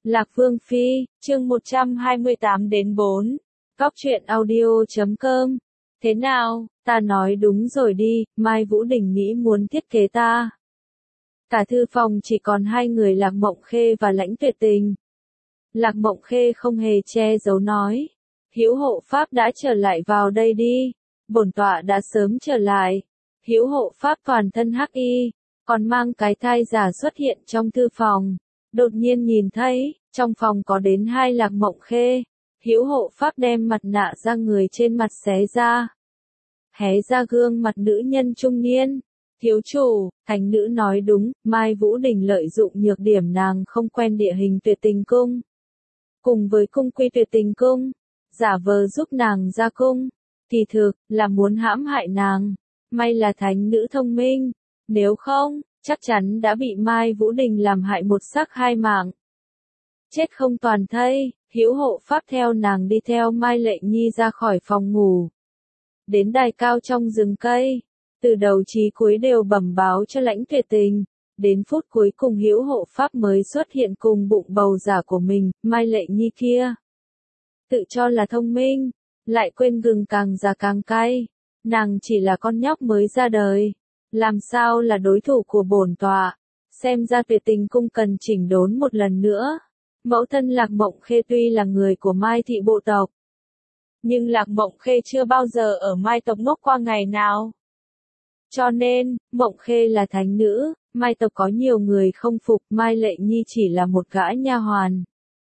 Lạc Vương Phi, chương 128 đến 4. Góc truyện audio.com. Thế nào, ta nói đúng rồi đi, Mai Vũ Đình nghĩ muốn thiết kế ta. Cả thư phòng chỉ còn hai người Lạc Mộng Khê và Lãnh Tuyệt Tình. Lạc Mộng Khê không hề che giấu nói. Hữu hộ pháp đã trở lại vào đây đi. Bổn tọa đã sớm trở lại. Hữu hộ pháp toàn thân hắc y, còn mang cái thai giả xuất hiện trong thư phòng. Đột nhiên nhìn thấy, trong phòng có đến hai Lạc Mộng Khê. Hữu hộ pháp đem mặt nạ ra người trên mặt xé ra. Hé ra gương mặt nữ nhân trung niên. Thiếu chủ, thánh nữ nói đúng, Mai Vũ Đình lợi dụng nhược điểm nàng không quen địa hình Tuyệt Tình cung. Cùng với cung quy Tuyệt Tình cung, giả vờ giúp nàng ra cung. Kỳ thực, là muốn hãm hại nàng. May là thánh nữ thông minh. Nếu không, chắc chắn đã bị Mai Vũ Đình làm hại một xác hai mạng. Chết không toàn thây, hữu hộ pháp theo nàng đi theo Mai Lệ Nhi ra khỏi phòng ngủ. Đến đài cao trong rừng cây, từ đầu chí cuối đều bẩm báo cho Lãnh Tuyệt Tình. Đến phút cuối cùng hữu hộ pháp mới xuất hiện cùng bụng bầu giả của mình, Mai Lệ Nhi kia. Tự cho là thông minh, lại quên gừng càng già càng cay. Nàng chỉ là con nhóc mới ra đời, làm sao là đối thủ của bổn tọa. Xem ra Tuyệt Tình cung cần chỉnh đốn một lần nữa. Mẫu thân Lạc Mộng Khê tuy là người của Mai thị bộ tộc, nhưng Lạc Mộng Khê chưa bao giờ ở Mai tộc ngốc qua ngày nào. Cho nên, Mộng Khê là thánh nữ, Mai tộc có nhiều người không phục, Mai Lệ Nhi chỉ là một gã nha hoàn.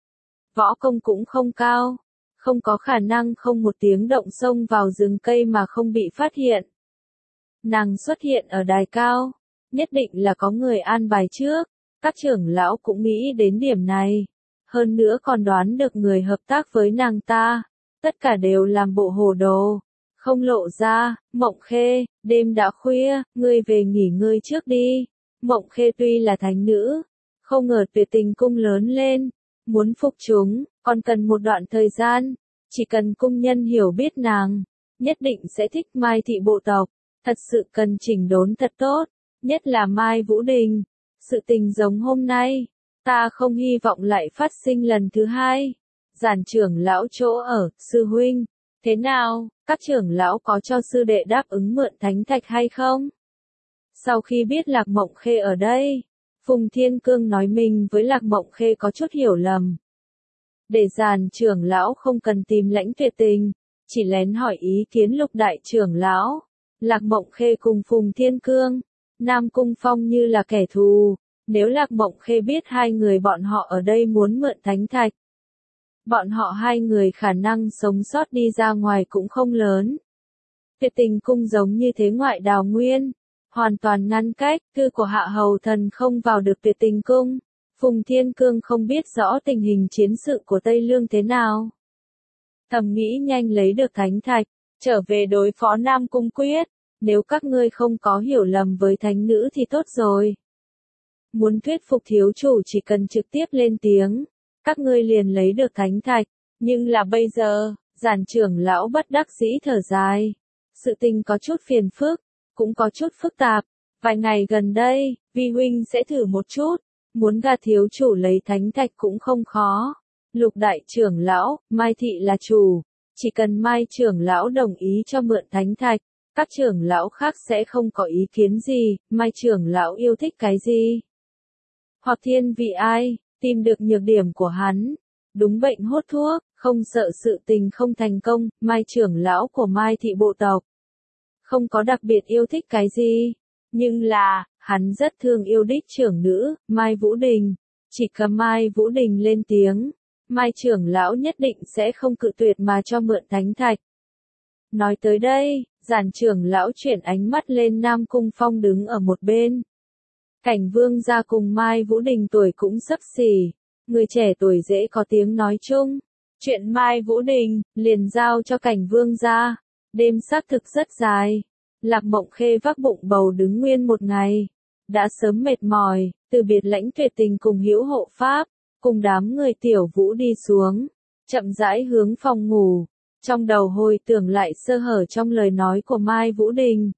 Võ công cũng không cao, không có khả năng không một tiếng động xông vào rừng cây mà không bị phát hiện. Nàng xuất hiện ở đài cao, nhất định là có người an bài trước, các trưởng lão cũng nghĩ đến điểm này. Hơn nữa còn đoán được người hợp tác với nàng ta, tất cả đều làm bộ hồ đồ, không lộ ra. Mộng Khê, đêm đã khuya, ngươi về nghỉ ngơi trước đi. Mộng Khê tuy là thánh nữ, không ngờ Tuyệt Tình cung lớn lên, muốn phục chúng, còn cần một đoạn thời gian, chỉ cần cung nhân hiểu biết nàng, nhất định sẽ thích Mai thị bộ tộc, thật sự cần chỉnh đốn thật tốt, nhất là Mai Vũ Đình. Sự tình giống hôm nay, ta không hy vọng lại phát sinh lần thứ hai. Giản trưởng lão chỗ ở, sư huynh, thế nào, các trưởng lão có cho sư đệ đáp ứng mượn thánh thạch hay không? Sau khi biết Lạc Mộng Khê ở đây, Phùng Thiên Cương nói mình với Lạc Mộng Khê có chút hiểu lầm. Để Giản trưởng lão không cần tìm Lãnh Tuyệt Tình, chỉ lén hỏi ý kiến Lục đại trưởng lão. Lạc Mộng Khê cùng Phùng Thiên Cương, Nam Cung Phong như là kẻ thù. Nếu Lạc Mộng Khê biết hai người bọn họ ở đây muốn mượn thánh thạch, bọn họ hai người khả năng sống sót đi ra ngoài cũng không lớn. Tuyệt Tình cung giống như thế ngoại đào nguyên, hoàn toàn ngăn cách, thư của hạ hầu thần không vào được Tuyệt Tình cung. Phùng Thiên Cương không biết rõ tình hình chiến sự của Tây Lương thế nào. Thầm nghĩ nhanh lấy được thánh thạch, trở về đối phó Nam Cung Quyết. Nếu các ngươi không có hiểu lầm với thánh nữ thì tốt rồi. Muốn thuyết phục thiếu chủ chỉ cần trực tiếp lên tiếng, các ngươi liền lấy được thánh thạch. Nhưng là bây giờ, Giản trưởng lão bất đắc dĩ thở dài. Sự tình có chút phiền phức, cũng có chút phức tạp. Vài ngày gần đây, vi huynh sẽ thử một chút, muốn gạt thiếu chủ lấy thánh thạch cũng không khó. Lục đại trưởng lão, Mai thị là chủ, chỉ cần Mai trưởng lão đồng ý cho mượn thánh thạch, các trưởng lão khác sẽ không có ý kiến gì. Mai trưởng lão yêu thích cái gì? Hoặc thiên vị ai, tìm được nhược điểm của hắn. Đúng bệnh hốt thuốc, không sợ sự tình không thành công. Mai trưởng lão của Mai thị bộ tộc, không có đặc biệt yêu thích cái gì. Nhưng là, hắn rất thương yêu đích trưởng nữ, Mai Vũ Đình. Chỉ cần Mai Vũ Đình lên tiếng, Mai trưởng lão nhất định sẽ không cự tuyệt mà cho mượn thánh thạch. Nói tới đây, Giản trưởng lão chuyển ánh mắt lên Nam Cung Phong đứng ở một bên. Cảnh Vương gia cùng Mai Vũ Đình tuổi cũng xấp xỉ, người trẻ tuổi dễ có tiếng nói chung. Chuyện Mai Vũ Đình, liền giao cho Cảnh Vương gia. Đêm xác thực rất dài. Lạc Mộng Khê vác bụng bầu đứng nguyên một ngày. Đã sớm mệt mỏi, từ biệt Lãnh Tuyệt Tình cùng hữu hộ pháp, cùng đám người tiểu vũ đi xuống, chậm rãi hướng phòng ngủ. Trong đầu hồi tưởng lại sơ hở trong lời nói của Mai Vũ Đình.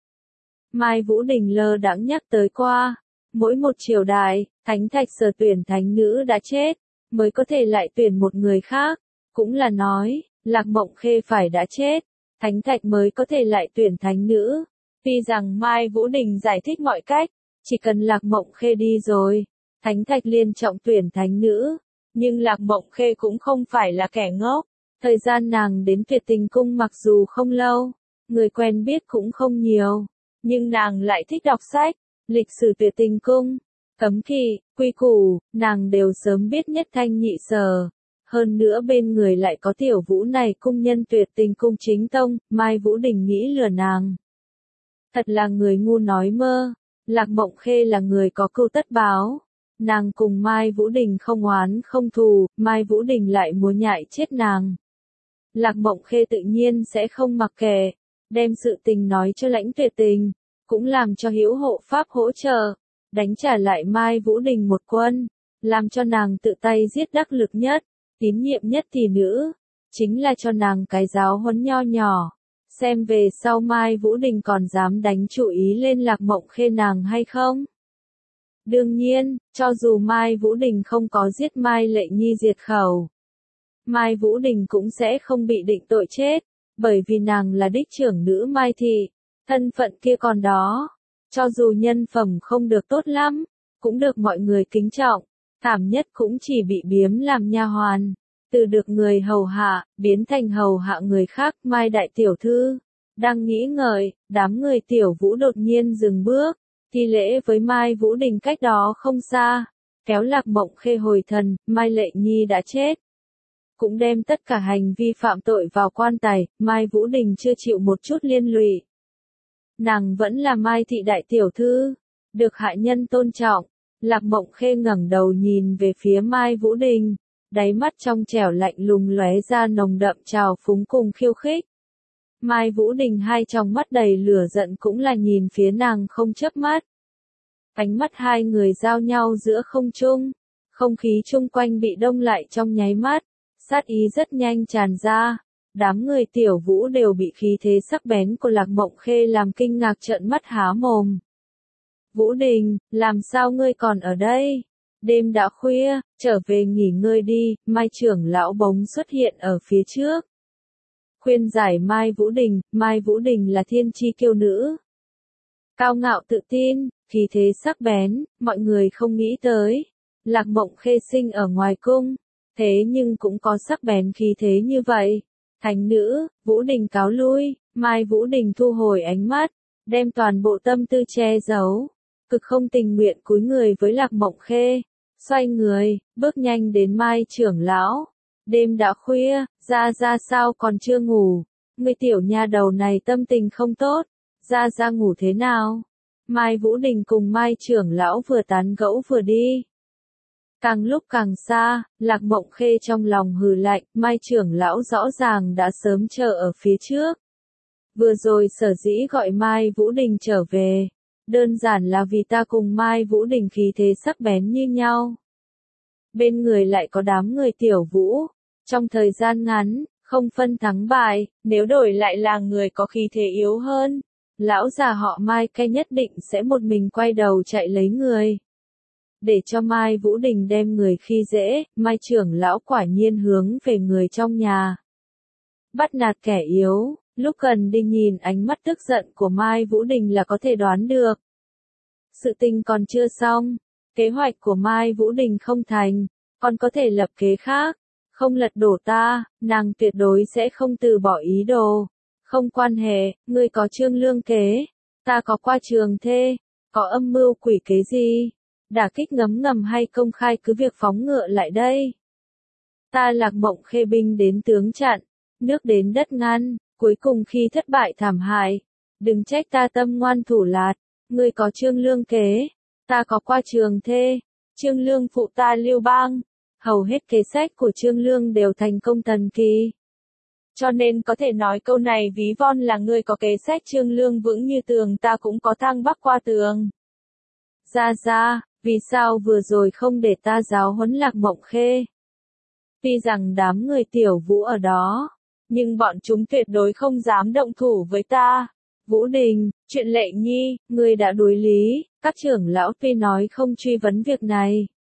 Mai Vũ Đình lơ đãng nhắc tới qua, mỗi một triều đại, thánh thạch sở tuyển thánh nữ đã chết, mới có thể lại tuyển một người khác. Cũng là nói, Lạc Mộng Khê phải đã chết, Thánh Thạch mới có thể lại tuyển thánh nữ. Tuy rằng Mai Vũ Đình giải thích mọi cách, chỉ cần Lạc Mộng Khê đi rồi, Thánh Thạch liên trọng tuyển thánh nữ. Nhưng Lạc Mộng Khê cũng không phải là kẻ ngốc. Thời gian nàng đến Tuyệt Tình Cung mặc dù không lâu, người quen biết cũng không nhiều, nhưng nàng lại thích đọc sách, lịch sử Tuyệt Tình Cung, cấm kỵ, quy củ, nàng đều sớm biết nhất thanh nhị sở. Hơn nữa bên người lại có Tiểu Vũ này cung nhân Tuyệt Tình Cung chính tông, Mai Vũ Đình nghĩ lừa nàng. Thật là người ngu nói mơ, Lạc Mộng Khê là người có cưu tất báo. Nàng cùng Mai Vũ Đình không oán không thù, Mai Vũ Đình lại muốn nhại chết nàng. Lạc Mộng Khê tự nhiên sẽ không mặc kệ, đem sự tình nói cho Lãnh Tuyệt Tình, cũng làm cho Hữu Hộ Pháp hỗ trợ, đánh trả lại Mai Vũ Đình một quân, làm cho nàng tự tay giết đắc lực nhất, tín nhiệm nhất tỷ nữ, chính là cho nàng cái giáo huấn nho nhỏ, xem về sau Mai Vũ Đình còn dám đánh chủ ý lên Lạc Mộng Khê nàng hay không. Đương nhiên, cho dù Mai Vũ Đình không có giết Mai Lệ Nhi diệt khẩu, Mai Vũ Đình cũng sẽ không bị định tội chết, bởi vì nàng là đích trưởng nữ Mai Thị, thân phận kia còn đó, cho dù nhân phẩm không được tốt lắm, cũng được mọi người kính trọng, thảm nhất cũng chỉ bị biếm làm nha hoàn, từ được người hầu hạ, biến thành hầu hạ người khác. Mai đại tiểu thư, đang nghĩ ngợi, đám người Tiểu Vũ đột nhiên dừng bước, thi lễ với Mai Vũ Đình cách đó không xa, kéo Lạc Mộng Khê hồi thần, Mai Lệ Nhi đã chết. Cũng đem tất cả hành vi phạm tội vào quan tài, Mai Vũ Đình chưa chịu một chút liên lụy. Nàng vẫn là Mai Thị đại tiểu thư, được hạ nhân tôn trọng. Lạc Mộng Khê ngẩng đầu nhìn về phía Mai Vũ Đình, đáy mắt trong trẻo lạnh lùng lóe ra nồng đậm trào phúng cùng khiêu khích. Mai Vũ Đình hai tròng mắt đầy lửa giận cũng là nhìn phía nàng không chớp mắt. Ánh mắt hai người giao nhau giữa không trung, không khí chung quanh bị đông lại trong nháy mắt, sát ý rất nhanh tràn ra. Đám người Tiểu Vũ đều bị khí thế sắc bén của Lạc Mộng Khê làm kinh ngạc trợn mắt há mồm. Vũ Đình, làm sao ngươi còn ở đây? Đêm đã khuya, trở về nghỉ ngơi đi. Mai trưởng lão bỗng xuất hiện ở phía trước. Khuyên giải Mai Vũ Đình là thiên chi kiêu nữ. Cao ngạo tự tin, khí thế sắc bén, mọi người không nghĩ tới. Lạc Mộng Khê sinh ở ngoài cung, thế nhưng cũng có sắc bén khí thế như vậy. Thánh nữ, Vũ Đình cáo lui. Mai Vũ Đình thu hồi ánh mắt, đem toàn bộ tâm tư che giấu, cực không tình nguyện cúi người với Lạc Mộng Khê, xoay người, bước nhanh đến Mai trưởng lão. Đêm đã khuya, ra sao còn chưa ngủ? Người tiểu nha đầu này tâm tình không tốt, ra ngủ thế nào? Mai Vũ Đình cùng Mai trưởng lão vừa tán gẫu vừa đi. Càng lúc càng xa, Lạc Mộng Khê trong lòng hừ lạnh, Mai trưởng lão rõ ràng đã sớm chờ ở phía trước. Vừa rồi sở dĩ gọi Mai Vũ Đình trở về, đơn giản là vì ta cùng Mai Vũ Đình khí thế sắc bén như nhau. Bên người lại có đám người Tiểu Vũ, trong thời gian ngắn, không phân thắng bại, nếu đổi lại là người có khí thế yếu hơn, lão già họ Mai Cay nhất định sẽ một mình quay đầu chạy lấy người. Để cho Mai Vũ Đình đem người khi dễ, Mai trưởng lão quả nhiên hướng về người trong nhà. Bắt nạt kẻ yếu, lúc gần đi nhìn ánh mắt tức giận của Mai Vũ Đình là có thể đoán được. Sự tình còn chưa xong, kế hoạch của Mai Vũ Đình không thành, còn có thể lập kế khác, không lật đổ ta, nàng tuyệt đối sẽ không từ bỏ ý đồ. Không quan hệ, ngươi có trương lương kế, ta có qua trường thê, có âm mưu quỷ kế gì, đả kích ngấm ngầm hay công khai cứ việc phóng ngựa lại đây. Ta Lạc Mộng Khê binh đến tướng chặn, nước đến đất ngăn, cuối cùng khi thất bại thảm hại, đừng trách ta tâm ngoan thủ lạt, ngươi có trương lương kế, ta có qua trường thê, trương lương phụ ta Lưu Bang, hầu hết kế sách của trương lương đều thành công thần kỳ. Cho nên có thể nói câu này ví von là ngươi có kế sách trương lương vững như tường, ta cũng có thang bắc qua tường. Ra, vì sao vừa rồi không để ta giáo huấn Lạc Mộng Khê? Tuy rằng đám người Tiểu Vũ ở đó, nhưng bọn chúng tuyệt đối không dám động thủ với ta. Vũ Đình, chuyện Lệ Nhi, ngươi đã đối lý, các trưởng lão tuy nói không truy vấn việc này,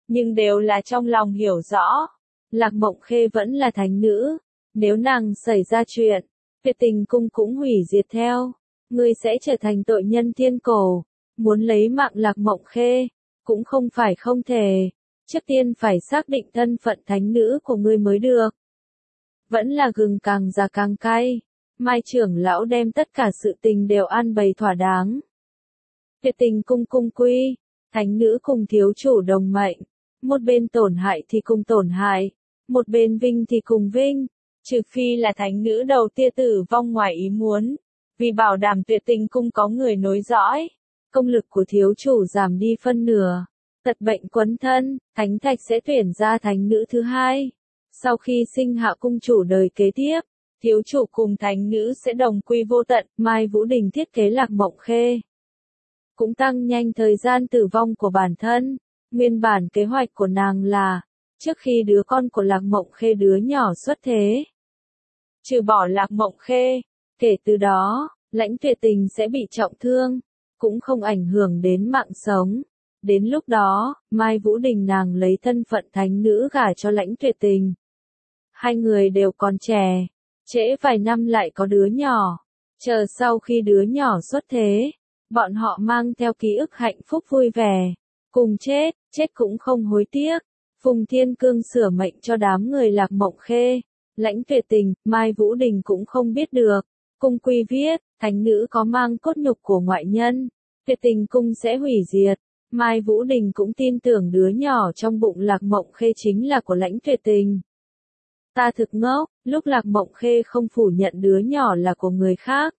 nhưng đều là trong lòng hiểu rõ. Lạc Mộng Khê vẫn là thánh nữ, nếu nàng xảy ra chuyện, Tuyệt Tình cung cũng hủy diệt theo. Ngươi sẽ trở thành tội nhân thiên cổ, muốn lấy mạng Lạc Mộng Khê, cũng không phải không thể. Trước tiên phải xác định thân phận thánh nữ của ngươi mới được. Vẫn là gừng càng già càng cay. Mai trưởng lão đem tất cả sự tình đều an bày thỏa đáng. Tuyệt Tình cung cung quy, thánh nữ cùng thiếu chủ đồng mệnh, một bên tổn hại thì cùng tổn hại, một bên vinh thì cùng vinh, trừ phi là thánh nữ đầu tia tử vong ngoài ý muốn, vì bảo đảm Tuyệt Tình cung có người nối dõi, công lực của thiếu chủ giảm đi phân nửa, tật bệnh quấn thân, thánh thạch sẽ tuyển ra thánh nữ thứ hai. Sau khi sinh hạ cung chủ đời kế tiếp, thiếu chủ cùng thánh nữ sẽ đồng quy vô tận. Mai Vũ Đình thiết kế Lạc Mộng Khê, cũng tăng nhanh thời gian tử vong của bản thân. Nguyên bản kế hoạch của nàng là, trước khi đứa con của Lạc Mộng Khê đứa nhỏ xuất thế, trừ bỏ Lạc Mộng Khê, kể từ đó, Lãnh Tuyệt Tình sẽ bị trọng thương, cũng không ảnh hưởng đến mạng sống. Đến lúc đó, Mai Vũ Đình nàng lấy thân phận thánh nữ gả cho Lãnh Tuyệt Tình. Hai người đều còn trẻ, trễ vài năm lại có đứa nhỏ, chờ sau khi đứa nhỏ xuất thế, bọn họ mang theo ký ức hạnh phúc vui vẻ, cùng chết, chết cũng không hối tiếc. Phùng Thiên Cương sửa mệnh cho đám người Lạc Mộng Khê, Lãnh Tuyệt Tình, Mai Vũ Đình cũng không biết được. Cung quy viết, thánh nữ có mang cốt nhục của ngoại nhân, Tuyệt Tình cung sẽ hủy diệt. Mai Vũ Đình cũng tin tưởng đứa nhỏ trong bụng Lạc Mộng Khê chính là của Lãnh Tuyệt Tình. Ta thực ngốc, lúc Lạc Mộng Khê không phủ nhận đứa nhỏ là của người khác.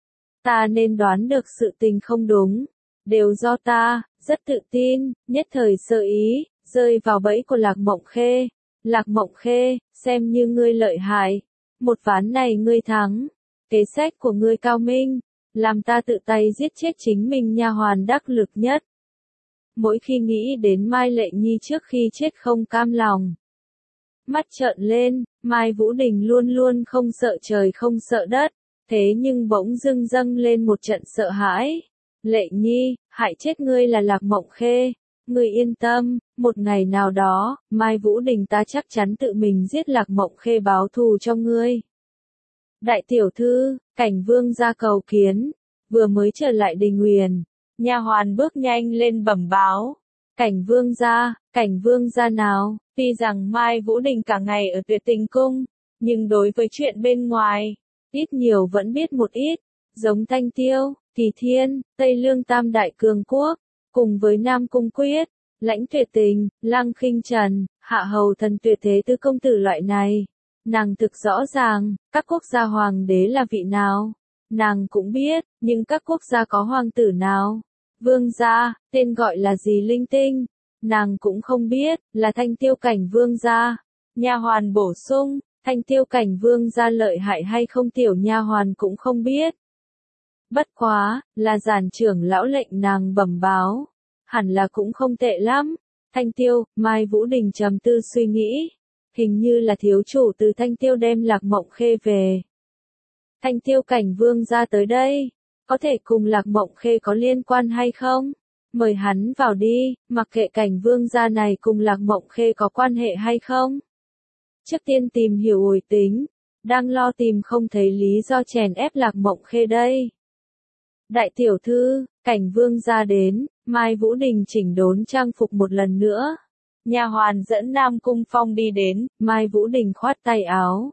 Ta nên đoán được sự tình không đúng, đều do ta, rất tự tin, nhất thời sơ ý, rơi vào bẫy của Lạc Mộng Khê. Lạc Mộng Khê, xem như ngươi lợi hại, một ván này ngươi thắng, kế sách của ngươi cao minh, làm ta tự tay giết chết chính mình nha hoàn đắc lực nhất. Mỗi khi nghĩ đến Mai Lệ Nhi trước khi chết không cam lòng. Mắt trợn lên, Mai Vũ Đình luôn luôn không sợ trời không sợ đất, thế nhưng bỗng dưng dâng lên một trận sợ hãi. Lệ Nhi, hại chết ngươi là Lạc Mộng Khê, ngươi yên tâm, một ngày nào đó, Mai Vũ Đình ta chắc chắn tự mình giết Lạc Mộng Khê báo thù cho ngươi. Đại tiểu thư, Cảnh Vương ra cầu kiến, vừa mới trở lại Đình Huyền, nha hoàn bước nhanh lên bẩm báo. Cảnh Vương gia nào? Tuy rằng Mai Vũ Đình cả ngày ở Tuyệt Tình cung, nhưng đối với chuyện bên ngoài, ít nhiều vẫn biết một ít, giống Thanh Tiêu, Kỳ Thiên, Tây Lương Tam Đại Cường Quốc, cùng với Nam Cung Quyết, Lãnh Tuyệt Tình, Lăng Khinh Trần, Hạ Hầu Thần Tuyệt Thế Tứ công tử loại này. Nàng thực rõ ràng, các quốc gia hoàng đế là vị nào. Nàng cũng biết, nhưng các quốc gia có hoàng tử nào? Vương gia, tên gọi là gì linh tinh? Nàng cũng không biết, là Thanh Tiêu Cảnh Vương gia. Nha hoàn bổ sung, Thanh Tiêu Cảnh Vương gia lợi hại hay không tiểu nha hoàn cũng không biết. Bất quá, là giản trưởng lão lệnh nàng bẩm báo. Hẳn là cũng không tệ lắm. Thanh Tiêu, Mai Vũ Đình trầm tư suy nghĩ. Hình như là thiếu chủ từ Thanh Tiêu đem Lạc Mộng Khê về. Thanh Tiêu Cảnh Vương gia tới đây, có thể cùng Lạc Mộng Khê có liên quan hay không? Mời hắn vào đi, mặc kệ Cảnh Vương gia này cùng Lạc Mộng Khê có quan hệ hay không. Trước tiên tìm hiểu ủi tính, đang lo tìm không thấy lý do chèn ép Lạc Mộng Khê đây. Đại tiểu thư, Cảnh Vương gia đến, Mai Vũ Đình chỉnh đốn trang phục một lần nữa. Nha hoàn dẫn Nam Cung Phong đi đến, Mai Vũ Đình khoát tay áo.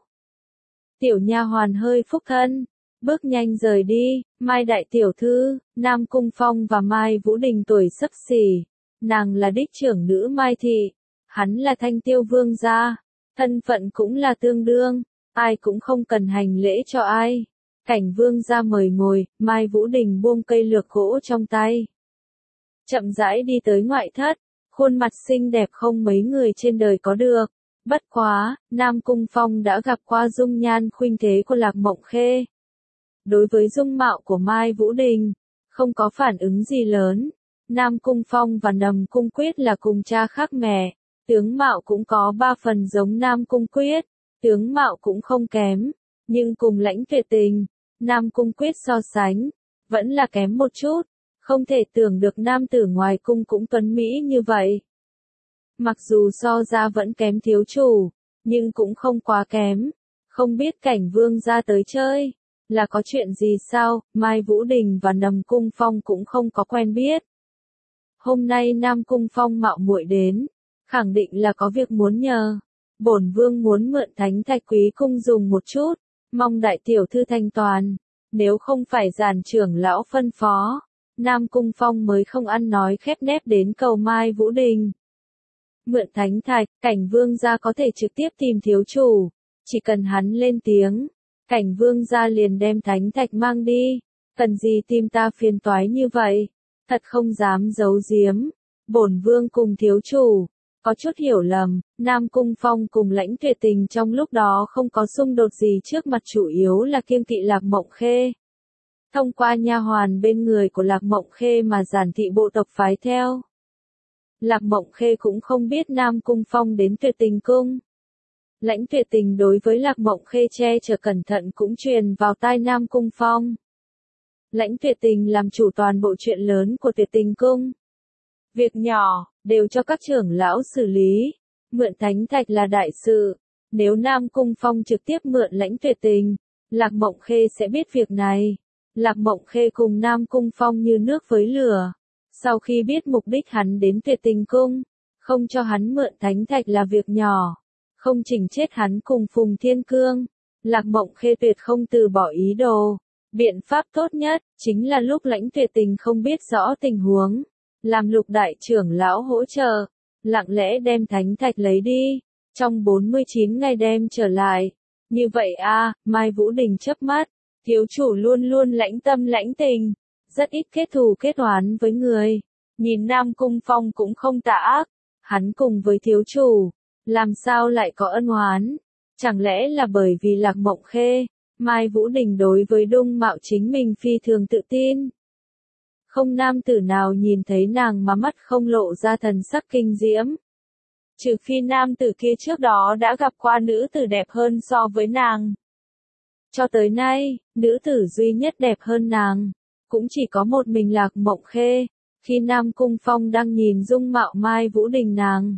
Tiểu nha hoàn hơi phúc thân, bước nhanh rời đi. Mai đại tiểu thư, Nam Cung Phong và Mai Vũ Đình tuổi xấp xỉ. Nàng là đích trưởng nữ Mai thị, hắn là Thanh Tiêu Vương gia, thân phận cũng là tương đương, ai cũng không cần hành lễ cho ai. Cảnh Vương gia mời ngồi, Mai Vũ Đình buông cây lược gỗ trong tay. Chậm rãi đi tới ngoại thất, khuôn mặt xinh đẹp không mấy người trên đời có được. Bất quá, Nam Cung Phong đã gặp qua dung nhan khuynh thế của Lạc Mộng Khê. Đối với dung mạo của Mai Vũ Đình, không có phản ứng gì lớn. Nam Cung Phong và Nầm Cung Quyết là cùng cha khác mẹ, tướng mạo cũng có 3 phần giống Nam Cung Quyết, tướng mạo cũng không kém, nhưng cùng Lãnh Tuyệt Tình, Nam Cung Quyết so sánh, vẫn là kém một chút, không thể tưởng được nam tử ngoài cung cũng tuấn mỹ như vậy. Mặc dù so ra vẫn kém thiếu chủ, nhưng cũng không quá kém. Không biết Cảnh Vương gia tới chơi, là có chuyện gì sao? Mai Vũ Đình và Nằm Cung Phong cũng không có quen biết. Hôm nay Nam Cung Phong mạo muội đến, khẳng định là có việc muốn nhờ. Bổn vương muốn mượn Thánh Thạch Quý cung dùng một chút, mong đại tiểu thư thanh toàn. Nếu không phải giản trưởng lão phân phó, Nam Cung Phong mới không ăn nói khép nép đến cầu Mai Vũ Đình. Mượn Thánh Thạch, Cảnh Vương gia có thể trực tiếp tìm thiếu chủ, chỉ cần hắn lên tiếng, Cảnh Vương gia liền đem Thánh Thạch mang đi. Cần gì tìm ta phiền toái như vậy? Thật không dám giấu giếm. Bổn vương cùng thiếu chủ có chút hiểu lầm. Nam Cung Phong cùng Lãnh Tuyệt Tình trong lúc đó không có xung đột gì, trước mặt chủ yếu là kiêng kỵ Lạc Mộng Khê. Thông qua nha hoàn bên người của Lạc Mộng Khê mà giản thị bộ tộc phái theo. Lạc Mộng Khê cũng không biết Nam Cung Phong đến Tuyệt Tình cung. Lãnh Tuyệt Tình đối với Lạc Mộng Khê che chở cẩn thận cũng truyền vào tai Nam Cung Phong. Lãnh Tuyệt Tình làm chủ toàn bộ chuyện lớn của Tuyệt Tình cung. Việc nhỏ, đều cho các trưởng lão xử lý. Mượn Thánh Thạch là đại sự. Nếu Nam Cung Phong trực tiếp mượn Lãnh Tuyệt Tình, Lạc Mộng Khê sẽ biết việc này. Lạc Mộng Khê cùng Nam Cung Phong như nước với lửa. Sau khi biết mục đích hắn đến Tuyệt Tình cung, không cho hắn mượn Thánh Thạch là việc nhỏ. Không chỉnh chết hắn cùng Phùng Thiên Cương, Lạc Mộng Khê tuyệt không từ bỏ ý đồ. Biện pháp tốt nhất, chính là lúc Lãnh Tuyệt Tình không biết rõ tình huống, làm Lục đại trưởng lão hỗ trợ, lặng lẽ đem Thánh Thạch lấy đi, trong 49 ngày đem trở lại. Như vậy Mai Vũ Đình chớp mắt, thiếu chủ luôn luôn lãnh tâm lãnh tình, rất ít kết thù kết oán với người. Nhìn Nam Cung Phong cũng không tà ác, hắn cùng với thiếu chủ, làm sao lại có ân oán? Chẳng lẽ là bởi vì Lạc Mộng Khê? Mai Vũ Đình đối với dung mạo chính mình phi thường tự tin. Không nam tử nào nhìn thấy nàng mà mắt không lộ ra thần sắc kinh diễm. Trừ phi nam tử kia trước đó đã gặp qua nữ tử đẹp hơn so với nàng. Cho tới nay, nữ tử duy nhất đẹp hơn nàng, cũng chỉ có một mình Lạc Mộng Khê. Khi Nam Cung Phong đang nhìn dung mạo Mai Vũ Đình nàng,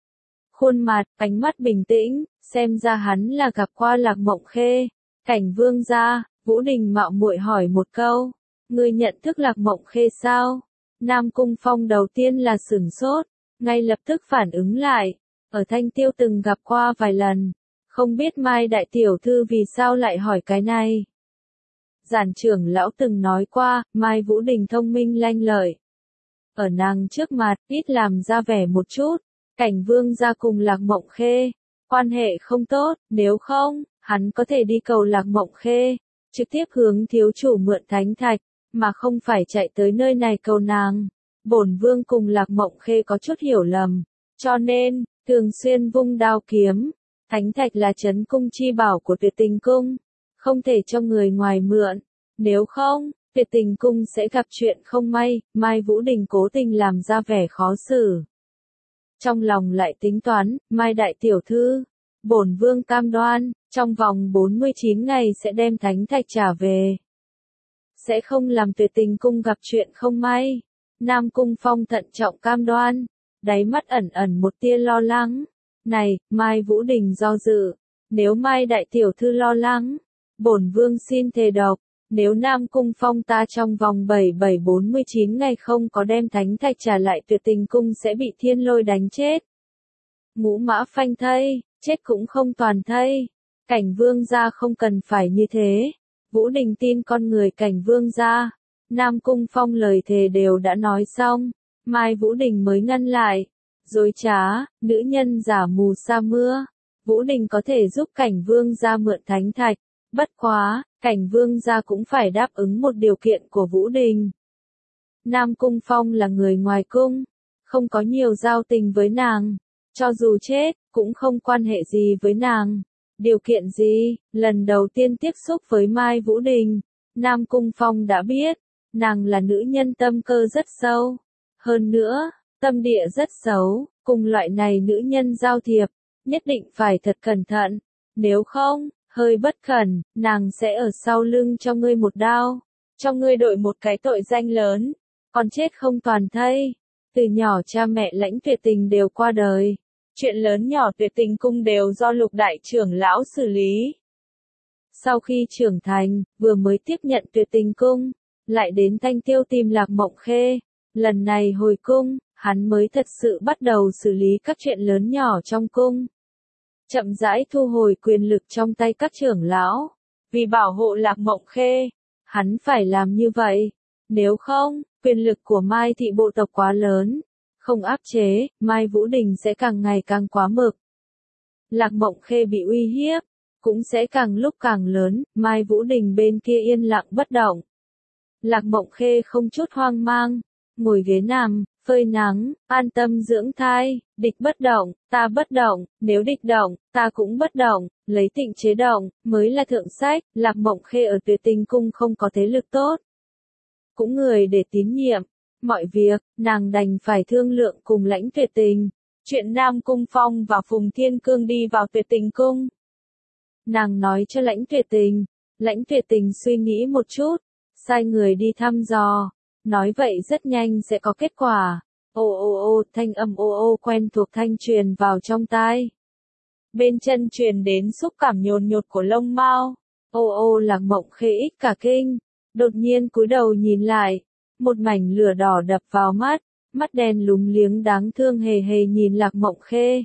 khuôn mặt, ánh mắt bình tĩnh, xem ra hắn là gặp qua Lạc Mộng Khê. Cảnh Vương gia, Vũ Đình mạo muội hỏi một câu, ngươi nhận thức Lạc Mộng Khê sao? Nam Cung Phong đầu tiên là sửng sốt, ngay lập tức phản ứng lại, ở Thanh Tiêu từng gặp qua vài lần, không biết Mai đại tiểu thư vì sao lại hỏi cái này. Giản trưởng lão từng nói qua, Mai Vũ Đình thông minh lanh lợi. Ở nàng trước mặt, ít làm ra vẻ một chút. Cảnh Vương gia cùng Lạc Mộng Khê, quan hệ không tốt, nếu không, hắn có thể đi cầu Lạc Mộng Khê, trực tiếp hướng thiếu chủ mượn Thánh Thạch, mà không phải chạy tới nơi này cầu nàng. Bổn vương cùng Lạc Mộng Khê có chút hiểu lầm, cho nên, thường xuyên vung đao kiếm. Thánh Thạch là trấn cung chi bảo của Tuyệt Tình cung, không thể cho người ngoài mượn, nếu không, Tuyệt Tình cung sẽ gặp chuyện không may. Mai Vũ Đình cố tình làm ra vẻ khó xử. Trong lòng lại tính toán, Mai đại tiểu thư, bổn vương cam đoan, trong vòng 49 ngày sẽ đem Thánh Thạch trả về. Sẽ không làm Tuyệt Tình cung gặp chuyện không may. Nam Cung Phong thận trọng cam đoan, đáy mắt ẩn ẩn một tia lo lắng. Này, Mai Vũ Đình do dự, nếu Mai đại tiểu thư lo lắng, bổn vương xin thề độc, nếu Nam Cung Phong ta trong vòng 49 ngày không có đem Thánh Thạch trả lại, Tuyệt Tình cung sẽ bị thiên lôi đánh chết. Ngũ mã phanh thây, chết cũng không toàn thây. Cảnh Vương gia không cần phải như thế. Vũ Đình tin con người Cảnh Vương gia. Nam Cung Phong lời thề đều đã nói xong, Mai Vũ Đình mới ngăn lại. Dối trá, nữ nhân giả mù sa mưa. Vũ Đình có thể giúp Cảnh Vương gia mượn Thánh Thạch, bất quá, Cảnh Vương gia cũng phải đáp ứng một điều kiện của Vũ Đình. Nam Cung Phong là người ngoài cung, không có nhiều giao tình với nàng, cho dù chết, cũng không quan hệ gì với nàng. Điều kiện gì? Lần đầu tiên tiếp xúc với Mai Vũ Đình, Nam Cung Phong đã biết, nàng là nữ nhân tâm cơ rất sâu. Hơn nữa, tâm địa rất xấu, cùng loại này nữ nhân giao thiệp, nhất định phải thật cẩn thận. Nếu không, hơi bất cẩn, nàng sẽ ở sau lưng cho ngươi một đao, cho ngươi đội một cái tội danh lớn, còn chết không toàn thây. Từ nhỏ cha mẹ Lãnh Tuyệt Tình đều qua đời. Chuyện lớn nhỏ Tuyệt Tình cung đều do Lục đại trưởng lão xử lý. Sau khi trưởng thành, vừa mới tiếp nhận Tuyệt Tình cung, lại đến Thanh Tiêu tìm Lạc Mộng Khê. Lần này hồi cung, hắn mới thật sự bắt đầu xử lý các chuyện lớn nhỏ trong cung. Chậm rãi thu hồi quyền lực trong tay các trưởng lão. Vì bảo hộ Lạc Mộng Khê, hắn phải làm như vậy. Nếu không, quyền lực của Mai thị bộ tộc quá lớn, không áp chế, Mai Vũ Đình sẽ càng ngày càng quá mực. Lạc Mộng Khê bị uy hiếp, cũng sẽ càng lúc càng lớn, Mai Vũ Đình bên kia yên lặng bất động. Lạc Mộng Khê không chút hoang mang, ngồi ghế nằm, phơi nắng, an tâm dưỡng thai, địch bất động, ta bất động, nếu địch động, ta cũng bất động, lấy Tịnh chế động, mới là thượng sách. Lạc Mộng Khê ở Tuyệt Tình cung không có thế lực tốt, cũng người để tín nhiệm, mọi việc, nàng đành phải thương lượng cùng Lãnh Tuyệt Tình. Chuyện Nam Cung Phong và Phùng Thiên Cương đi vào Tuyệt Tình cung. Nàng nói cho Lãnh Tuyệt Tình, Lãnh Tuyệt Tình suy nghĩ một chút, sai người đi thăm dò, nói vậy rất nhanh sẽ có kết quả. Ô ô ô, thanh âm ô ô quen thuộc thanh truyền vào trong tai. Bên chân truyền đến xúc cảm nhồn nhột của lông mao. Ô ô, Lạc Mộng Khê ít cả kinh, đột nhiên cúi đầu nhìn lại, một mảnh lửa đỏ đập vào mắt, mắt đen lúng liếng đáng thương hề hề nhìn Lạc Mộng Khê.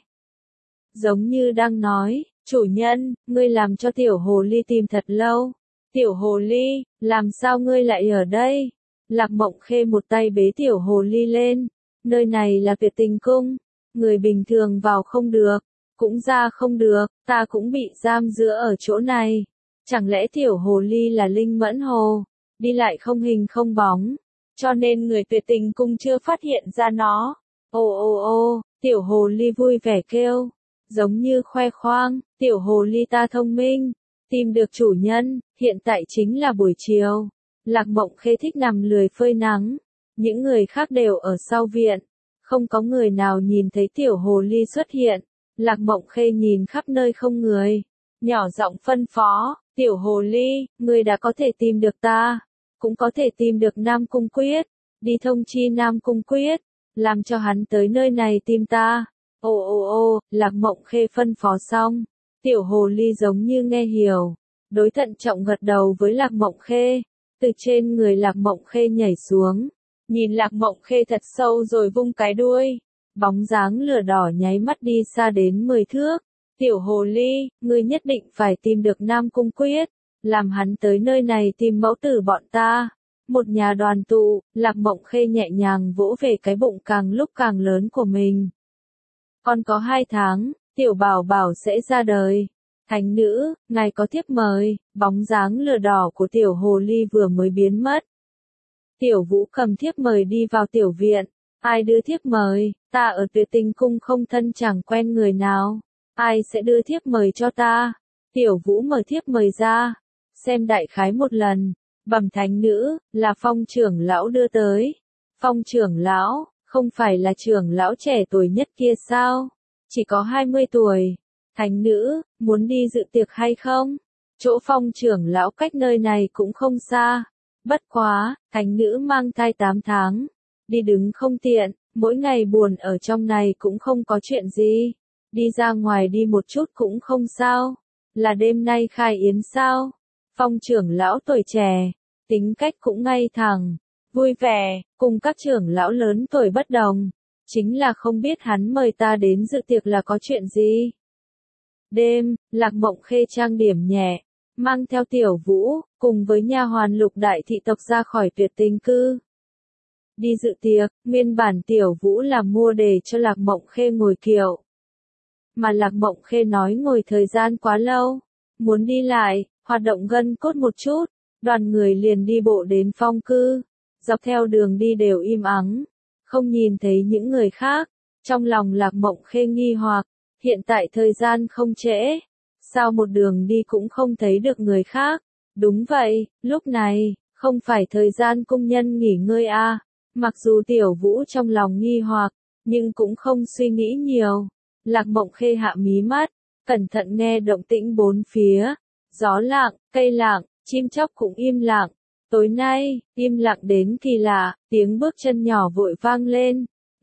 Giống như đang nói, chủ nhân, ngươi làm cho tiểu hồ ly tìm thật lâu. Tiểu hồ ly, làm sao ngươi lại ở đây? Lạc Mộng Khê một tay bế tiểu hồ ly lên, nơi này là Tuyệt Tình cung, người bình thường vào không được, cũng ra không được, ta cũng bị giam giữ ở chỗ này. Chẳng lẽ tiểu hồ ly là linh mẫn hồ, đi lại không hình không bóng, cho nên người Tuyệt Tình cung chưa phát hiện ra nó. Ô ô ô, tiểu hồ ly vui vẻ kêu, giống như khoe khoang, tiểu hồ ly ta thông minh, tìm được chủ nhân, hiện tại chính là buổi chiều. Lạc Mộng Khê thích nằm lười phơi nắng, những người khác đều ở sau viện, không có người nào nhìn thấy tiểu hồ ly xuất hiện. Lạc Mộng Khê nhìn khắp nơi không người, nhỏ giọng phân phó, tiểu hồ ly, ngươi đã có thể tìm được ta, cũng có thể tìm được Nam Cung Quyết, đi thông chi Nam Cung Quyết, làm cho hắn tới nơi này tìm ta. Ô ô ô, Lạc Mộng Khê phân phó xong, tiểu hồ ly giống như nghe hiểu, đối thận trọng gật đầu với Lạc Mộng Khê, từ trên người Lạc Mộng Khê nhảy xuống, nhìn Lạc Mộng Khê thật sâu rồi vung cái đuôi, bóng dáng lửa đỏ nháy mắt đi xa đến 10 thước. Tiểu hồ ly, ngươi nhất định phải tìm được Nam Cung Quyết, làm hắn tới nơi này tìm mẫu tử bọn ta. Một nhà đoàn tụ, Lạc Mộng Khê nhẹ nhàng vỗ về cái bụng càng lúc càng lớn của mình. Còn có 2 tháng, tiểu bảo bảo sẽ ra đời. Thánh nữ, ngài có thiếp mời. Bóng dáng lửa đỏ của tiểu hồ ly vừa mới biến mất. Tiểu Vũ cầm thiếp mời đi vào tiểu viện. Ai đưa thiếp mời? Ta ở Tuyệt Tình cung không thân chẳng quen người nào. Ai sẽ đưa thiếp mời cho ta? Tiểu Vũ mở thiếp mời ra, xem đại khái một lần. Bẩm thánh nữ, là Phong trưởng lão đưa tới. Phong trưởng lão, không phải là trưởng lão trẻ tuổi nhất kia sao? Chỉ có 20 tuổi. Thánh nữ, muốn đi dự tiệc hay không? Chỗ Phong trưởng lão cách nơi này cũng không xa. Bất quá, thánh nữ mang thai 8 tháng. Đi đứng không tiện, mỗi ngày buồn ở trong này cũng không có chuyện gì. Đi ra ngoài đi một chút cũng không sao. Là đêm nay khai yến sao? Phong trưởng lão tuổi trẻ, tính cách cũng ngay thẳng, vui vẻ, cùng các trưởng lão lớn tuổi bất đồng. Chính là không biết hắn mời ta đến dự tiệc là có chuyện gì. Đêm, Lạc Mộng Khê trang điểm nhẹ, mang theo Tiểu Vũ, cùng với nha hoàn Lục đại thị tộc ra khỏi Tuyệt Tình cư. Đi dự tiệc, nguyên bản Tiểu Vũ là mua để cho Lạc Mộng Khê ngồi kiệu. Mà Lạc Mộng Khê nói ngồi thời gian quá lâu, muốn đi lại, hoạt động gân cốt một chút, đoàn người liền đi bộ đến Phong cư. Dọc theo đường đi đều im ắng, không nhìn thấy những người khác. Trong lòng Lạc Mộng Khê nghi hoặc, hiện tại thời gian không trễ, sao một đường đi cũng không thấy được người khác. Đúng vậy, lúc này, không phải thời gian cung nhân nghỉ ngơi à. Mặc dù Tiểu Vũ trong lòng nghi hoặc, nhưng cũng không suy nghĩ nhiều. Lạc Mộng Khê hạ mí mắt, cẩn thận nghe động tĩnh bốn phía. Gió lặng, cây lặng, chim chóc cũng im lặng. Tối nay, im lặng đến kỳ lạ, tiếng bước chân nhỏ vội vang lên.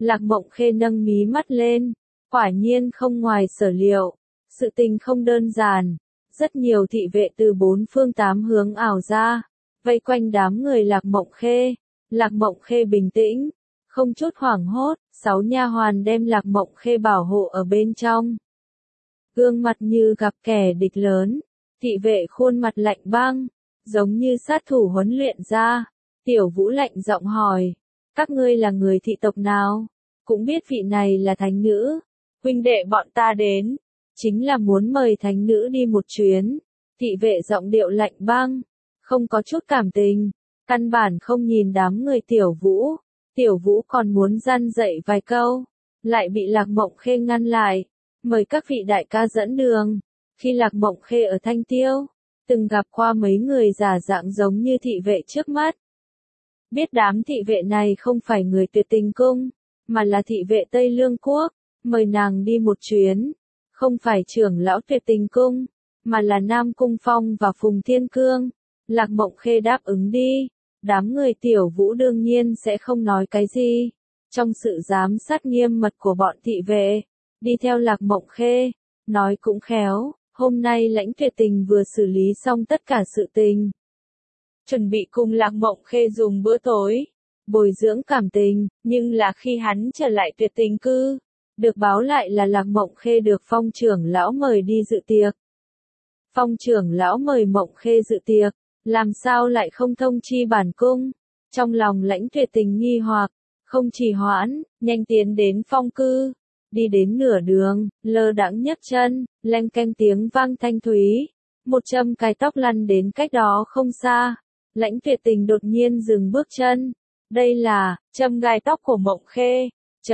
Lạc Mộng Khê nâng mí mắt lên, quả nhiên không ngoài sở liệu, sự tình không đơn giản, rất nhiều thị vệ từ bốn phương tám hướng ảo ra, vây quanh đám người Lạc Mộng Khê. Lạc Mộng Khê bình tĩnh, không chút hoảng hốt, 6 nha hoàn đem Lạc Mộng Khê bảo hộ ở bên trong. Gương mặt như gặp kẻ địch lớn, thị vệ khuôn mặt lạnh băng, giống như sát thủ huấn luyện ra. Tiểu Vũ lạnh giọng hỏi, các ngươi là người thị tộc nào? Cũng biết vị này là thánh nữ, huynh đệ bọn ta đến, chính là muốn mời thánh nữ đi một chuyến. Thị vệ giọng điệu lạnh băng, không có chút cảm tình, căn bản không nhìn đám người Tiểu Vũ. Tiểu Vũ còn muốn răn dạy vài câu, lại bị Lạc Mộng Khê ngăn lại, mời các vị đại ca dẫn đường. Khi Lạc Mộng Khê ở Thanh Tiêu, từng gặp qua mấy người giả dạng giống như thị vệ trước mắt. Biết đám thị vệ này không phải người Tuyệt Tình Cung, mà là thị vệ Tây Lương Quốc, mời nàng đi một chuyến. Không phải trưởng lão Tuyệt Tình Cung, mà là Nam Cung Phong và Phùng Thiên Cương. Lạc Mộng Khê đáp ứng đi, đám người Tiểu Vũ đương nhiên sẽ không nói cái gì. Trong sự giám sát nghiêm mật của bọn thị vệ, đi theo Lạc Mộng Khê, nói cũng khéo, hôm nay Lãnh Tuyệt Tình vừa xử lý xong tất cả sự tình. Chuẩn bị cùng Lạc Mộng Khê dùng bữa tối, bồi dưỡng cảm tình, nhưng là khi hắn trở lại Tuyệt Tình cư, được báo lại là Lạc Mộng Khê được Phong trưởng lão mời đi dự tiệc. Phong trưởng lão mời Mộng Khê dự tiệc, làm sao lại không thông chi bản cung? Trong lòng Lãnh Tuyệt Tình nghi hoặc, không trì hoãn, nhanh tiến đến Phong cư. Đi đến nửa đường, lơ đãng nhấc chân, leng keng tiếng vang thanh thúy. Một châm cài tóc lăn đến cách đó không xa. Lãnh Tuyệt Tình đột nhiên dừng bước chân. Đây là châm gai tóc của Mộng Khê.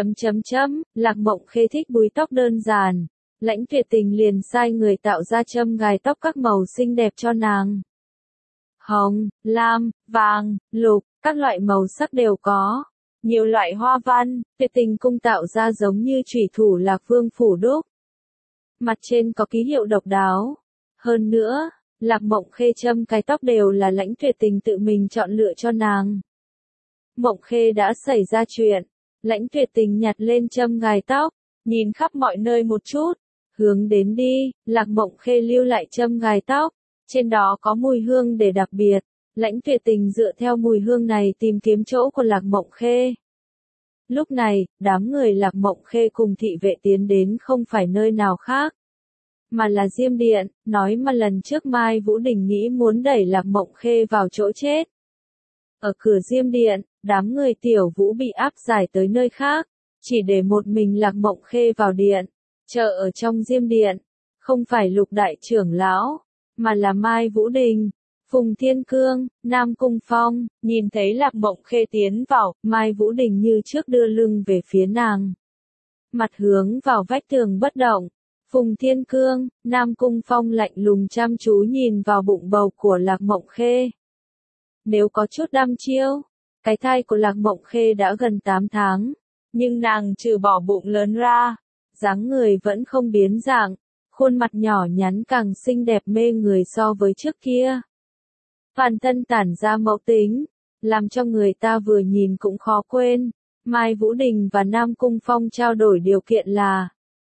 Lạc Mộng Khê thích búi tóc đơn giản. Lãnh Tuyệt Tình liền sai người tạo ra châm gài tóc các màu xinh đẹp cho nàng. Hồng, lam, vàng, lục, các loại màu sắc đều có. Nhiều loại hoa văn, Tuyệt Tình Cung tạo ra giống như chủy thủ Lạc Vương phủ đúc. Mặt trên có ký hiệu độc đáo. Hơn nữa, Lạc Mộng Khê châm cái tóc đều là Lãnh Tuyệt Tình tự mình chọn lựa cho nàng. Mộng Khê đã xảy ra chuyện, Lãnh Tuyệt Tình nhặt lên châm gài tóc, nhìn khắp mọi nơi một chút, hướng đến đi, Lạc Mộng Khê lưu lại châm gài tóc, trên đó có mùi hương để đặc biệt. Lãnh Tuyệt Tình dựa theo mùi hương này tìm kiếm chỗ của Lạc Mộng Khê. Lúc này, đám người Lạc Mộng Khê cùng thị vệ tiến đến không phải nơi nào khác, mà là Diêm Điện, nói mà lần trước Mai Vũ Đình nghĩ muốn đẩy Lạc Mộng Khê vào chỗ chết. Ở cửa Diêm Điện, đám người Tiểu Vũ bị áp giải tới nơi khác, chỉ để một mình Lạc Mộng Khê vào điện. Chờ ở trong Diêm Điện, không phải Lục đại trưởng lão, mà là Mai Vũ Đình, Phùng Thiên Cương, Nam Cung Phong. Nhìn thấy Lạc Mộng Khê tiến vào, Mai Vũ Đình như trước đưa lưng về phía nàng, mặt hướng vào vách tường bất động. Phùng Thiên Cương, Nam Cung Phong lạnh lùng chăm chú nhìn vào bụng bầu của Lạc Mộng Khê. Nếu có chút đăm chiêu, cái thai của Lạc Mộng Khê đã gần 8 tháng, nhưng nàng trừ bỏ bụng lớn ra, dáng người vẫn không biến dạng, khuôn mặt nhỏ nhắn càng xinh đẹp mê người so với trước kia. Toàn thân tản ra mẫu tính, làm cho người ta vừa nhìn cũng khó quên. Mai Vũ Đình và Nam Cung Phong trao đổi điều kiện là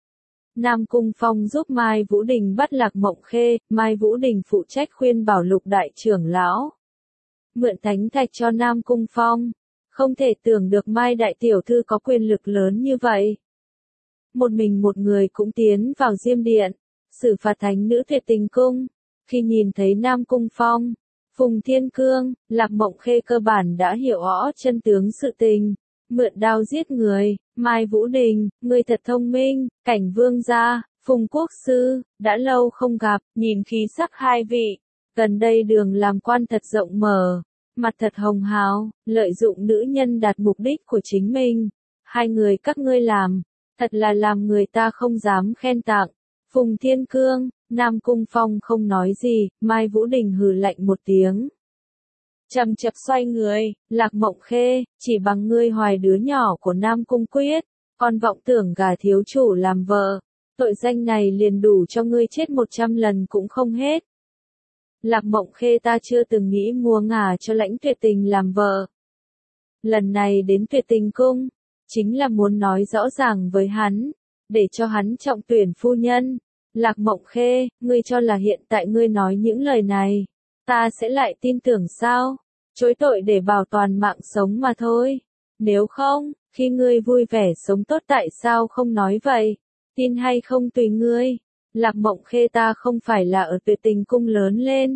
Nam Cung Phong giúp Mai Vũ Đình bắt Lạc Mộng Khê, Mai Vũ Đình phụ trách khuyên bảo Lục đại trưởng lão. Mượn thánh thạch cho Nam Cung Phong. Không thể tưởng được Mai đại tiểu thư có quyền lực lớn như vậy. Một mình một người cũng tiến vào Diêm Điện, xử phạt thánh nữ Tuyệt Tình Cung. Khi nhìn thấy Nam Cung Phong, Phùng Thiên Cương, Lạc Mộng Khê cơ bản đã hiểu rõ chân tướng sự tình. Mượn đao giết người, Mai Vũ Đình, người thật thông minh, Cảnh Vương gia, Phùng Quốc Sư, đã lâu không gặp, nhìn khí sắc hai vị. Gần đây đường làm quan thật rộng mở, mặt thật hồng hào, lợi dụng nữ nhân đạt mục đích của chính mình. Hai người các ngươi làm, thật là làm người ta không dám khen tặng. Phùng Thiên Cương, Nam Cung Phong không nói gì, Mai Vũ Đình hừ lạnh một tiếng. Chậm chậm xoay người, Lạc Mộng Khê, chỉ bằng ngươi hoài đứa nhỏ của Nam Cung Quyết, còn vọng tưởng gả thiếu chủ làm vợ, tội danh này liền đủ cho ngươi chết 100 lần cũng không hết. Lạc Mộng Khê ta chưa từng nghĩ mua ngả cho Lãnh Tuyệt Tình làm vợ. Lần này đến Tuyệt Tình Cung, chính là muốn nói rõ ràng với hắn, để cho hắn trọng tuyển phu nhân. Lạc Mộng Khê, ngươi cho là hiện tại ngươi nói những lời này, ta sẽ lại tin tưởng sao? Chối tội để bảo toàn mạng sống mà thôi. Nếu không, khi ngươi vui vẻ sống tốt tại sao không nói vậy? Tin hay không tùy ngươi. Lạc Mộng Khê, ta không phải là ở Tuyệt Tình Cung lớn lên.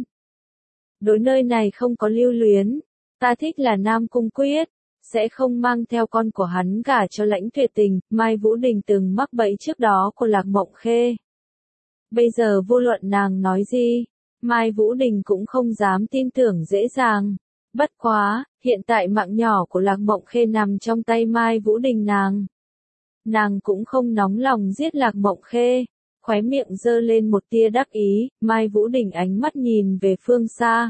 Đối nơi này không có lưu luyến. Ta thích là Nam Cung Quyết, sẽ không mang theo con của hắn gả cho Lãnh Tuyệt Tình. Mai Vũ Đình từng mắc bẫy trước đó của Lạc Mộng Khê. Bây giờ vô luận nàng nói gì, Mai Vũ Đình cũng không dám tin tưởng dễ dàng. Bất quá, hiện tại mạng nhỏ của Lạc Mộng Khê nằm trong tay Mai Vũ Đình nàng. Nàng cũng không nóng lòng giết Lạc Mộng Khê, khóe miệng giơ lên một tia đắc ý, Mai Vũ Đình ánh mắt nhìn về phương xa.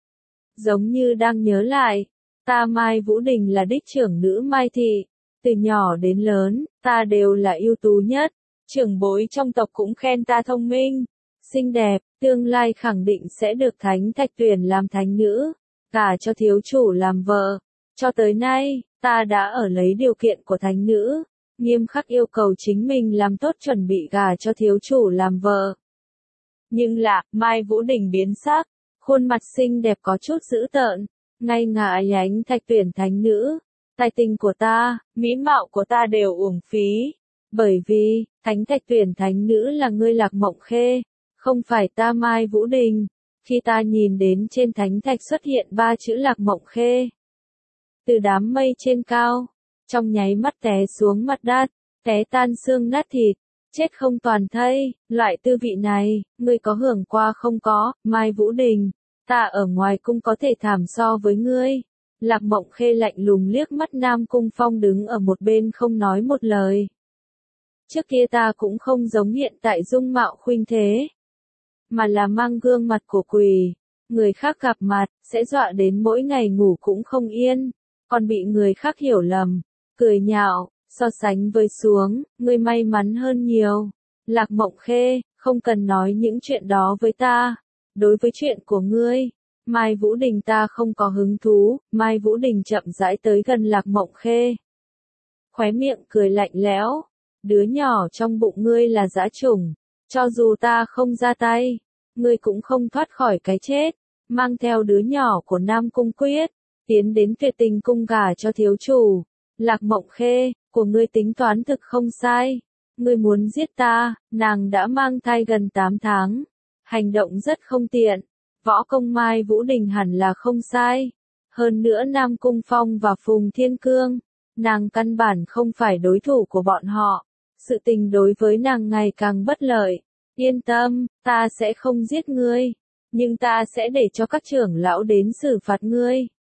Giống như đang nhớ lại, ta Mai Vũ Đình là đích trưởng nữ Mai Thị, từ nhỏ đến lớn, ta đều là ưu tú nhất, trưởng bối trong tộc cũng khen ta thông minh, xinh đẹp, tương lai khẳng định sẽ được Thánh Thạch tuyển làm thánh nữ, gả cho thiếu chủ làm vợ. Cho tới nay, ta đã ở lấy điều kiện của thánh nữ, nghiêm khắc yêu cầu chính mình làm tốt chuẩn bị gả cho thiếu chủ làm vợ. Nhưng là, Mai Vũ Đình biến sắc, khuôn mặt xinh đẹp có chút dữ tợn, ngay ngại ánh Thạch tuyển thánh nữ, tài tình của ta, mỹ mạo của ta đều uổng phí, bởi vì, Thánh Thạch tuyển thánh nữ là ngươi Lạc Mộng Khê, không phải ta Mai Vũ Đình. Khi ta nhìn đến trên thánh thạch xuất hiện 3 chữ Lạc Mộng Khê, từ đám mây trên cao, trong nháy mắt té xuống mặt đất, té tan xương nát thịt, chết không toàn thây, loại tư vị này, ngươi có hưởng qua không có? Mai Vũ Đình, ta ở ngoài cung có thể thảm so với ngươi. Lạc Mộng Khê lạnh lùng liếc mắt Nam Cung Phong đứng ở một bên không nói một lời. Trước kia ta cũng không giống hiện tại dung mạo khuynh thế, mà là mang gương mặt của quỷ, người khác gặp mặt, sẽ dọa đến mỗi ngày ngủ cũng không yên, còn bị người khác hiểu lầm, cười nhạo, so sánh với xuống, ngươi may mắn hơn nhiều. Lạc Mộng Khê, không cần nói những chuyện đó với ta, đối với chuyện của ngươi, Mai Vũ Đình ta không có hứng thú. Mai Vũ Đình chậm rãi tới gần Lạc Mộng Khê, khóe miệng cười lạnh lẽo, đứa nhỏ trong bụng ngươi là dã chủng. Cho dù ta không ra tay, ngươi cũng không thoát khỏi cái chết, mang theo đứa nhỏ của Nam Cung Quyết, tiến đến Tuyệt Tình Cung gả cho thiếu chủ. Lạc Mộng Khê, của ngươi tính toán thực không sai, ngươi muốn giết ta, nàng đã mang thai gần 8 tháng, hành động rất không tiện, võ công Mai Vũ Đình hẳn là không sai, hơn nữa Nam Cung Phong và Phùng Thiên Cương, nàng căn bản không phải đối thủ của bọn họ. Sự tình đối với nàng ngày càng bất lợi. Yên tâm, ta sẽ không giết ngươi, nhưng ta sẽ để cho các trưởng lão đến xử phạt ngươi.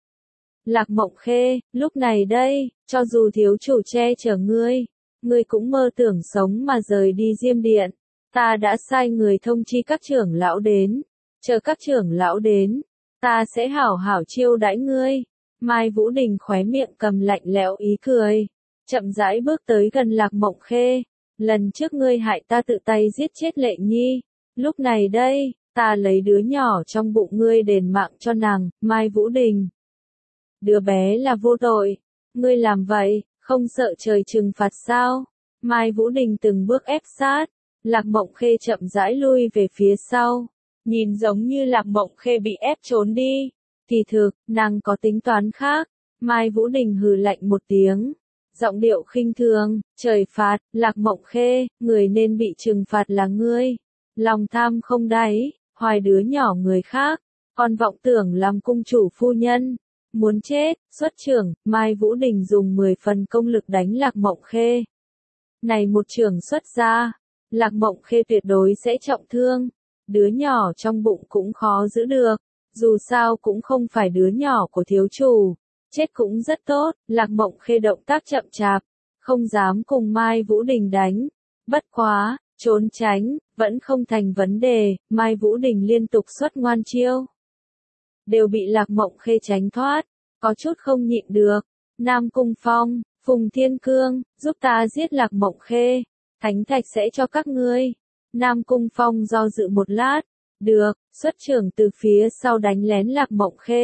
Lạc Mộng Khê, lúc này đây, cho dù thiếu chủ che chở ngươi, ngươi cũng mơ tưởng sống mà rời đi Diêm Điện. Ta đã sai người thông chi các trưởng lão đến, chờ các trưởng lão đến, ta sẽ hảo hảo chiêu đãi ngươi. Mai Vũ Đình khóe miệng cầm lạnh lẽo ý cười, chậm rãi bước tới gần Lạc Mộng Khê. Lần trước ngươi hại ta tự tay giết chết Lệ Nhi, lúc này đây, ta lấy đứa nhỏ trong bụng ngươi đền mạng cho nàng. Mai Vũ Đình, đứa bé là vô tội, ngươi làm vậy, không sợ trời trừng phạt sao? Mai Vũ Đình từng bước ép sát, Lạc Mộng Khê chậm rãi lui về phía sau, nhìn giống như Lạc Mộng Khê bị ép trốn đi, kỳ thực, nàng có tính toán khác. Mai Vũ Đình hừ lạnh một tiếng, giọng điệu khinh thường, trời phạt, Lạc Mộng Khê, người nên bị trừng phạt là ngươi, lòng tham không đáy, hoài đứa nhỏ người khác, còn vọng tưởng làm cung chủ phu nhân, muốn chết. Xuất trưởng. Mai Vũ Đình dùng 10 phần công lực đánh Lạc Mộng Khê. Này một trưởng xuất ra, Lạc Mộng Khê tuyệt đối sẽ trọng thương, đứa nhỏ trong bụng cũng khó giữ được, dù sao cũng không phải đứa nhỏ của thiếu chủ. Chết cũng rất tốt. Lạc Mộng Khê động tác chậm chạp, không dám cùng Mai Vũ Đình đánh. Bất quá, trốn tránh, vẫn không thành vấn đề. Mai Vũ Đình liên tục xuất ngoan chiêu, đều bị Lạc Mộng Khê tránh thoát, có chút không nhịn được. Nam Cung Phong, Phùng Thiên Cương, giúp ta giết Lạc Mộng Khê, Thánh Thạch sẽ cho các ngươi. Nam Cung Phong do dự một lát, được, xuất trưởng từ phía sau đánh lén Lạc Mộng Khê.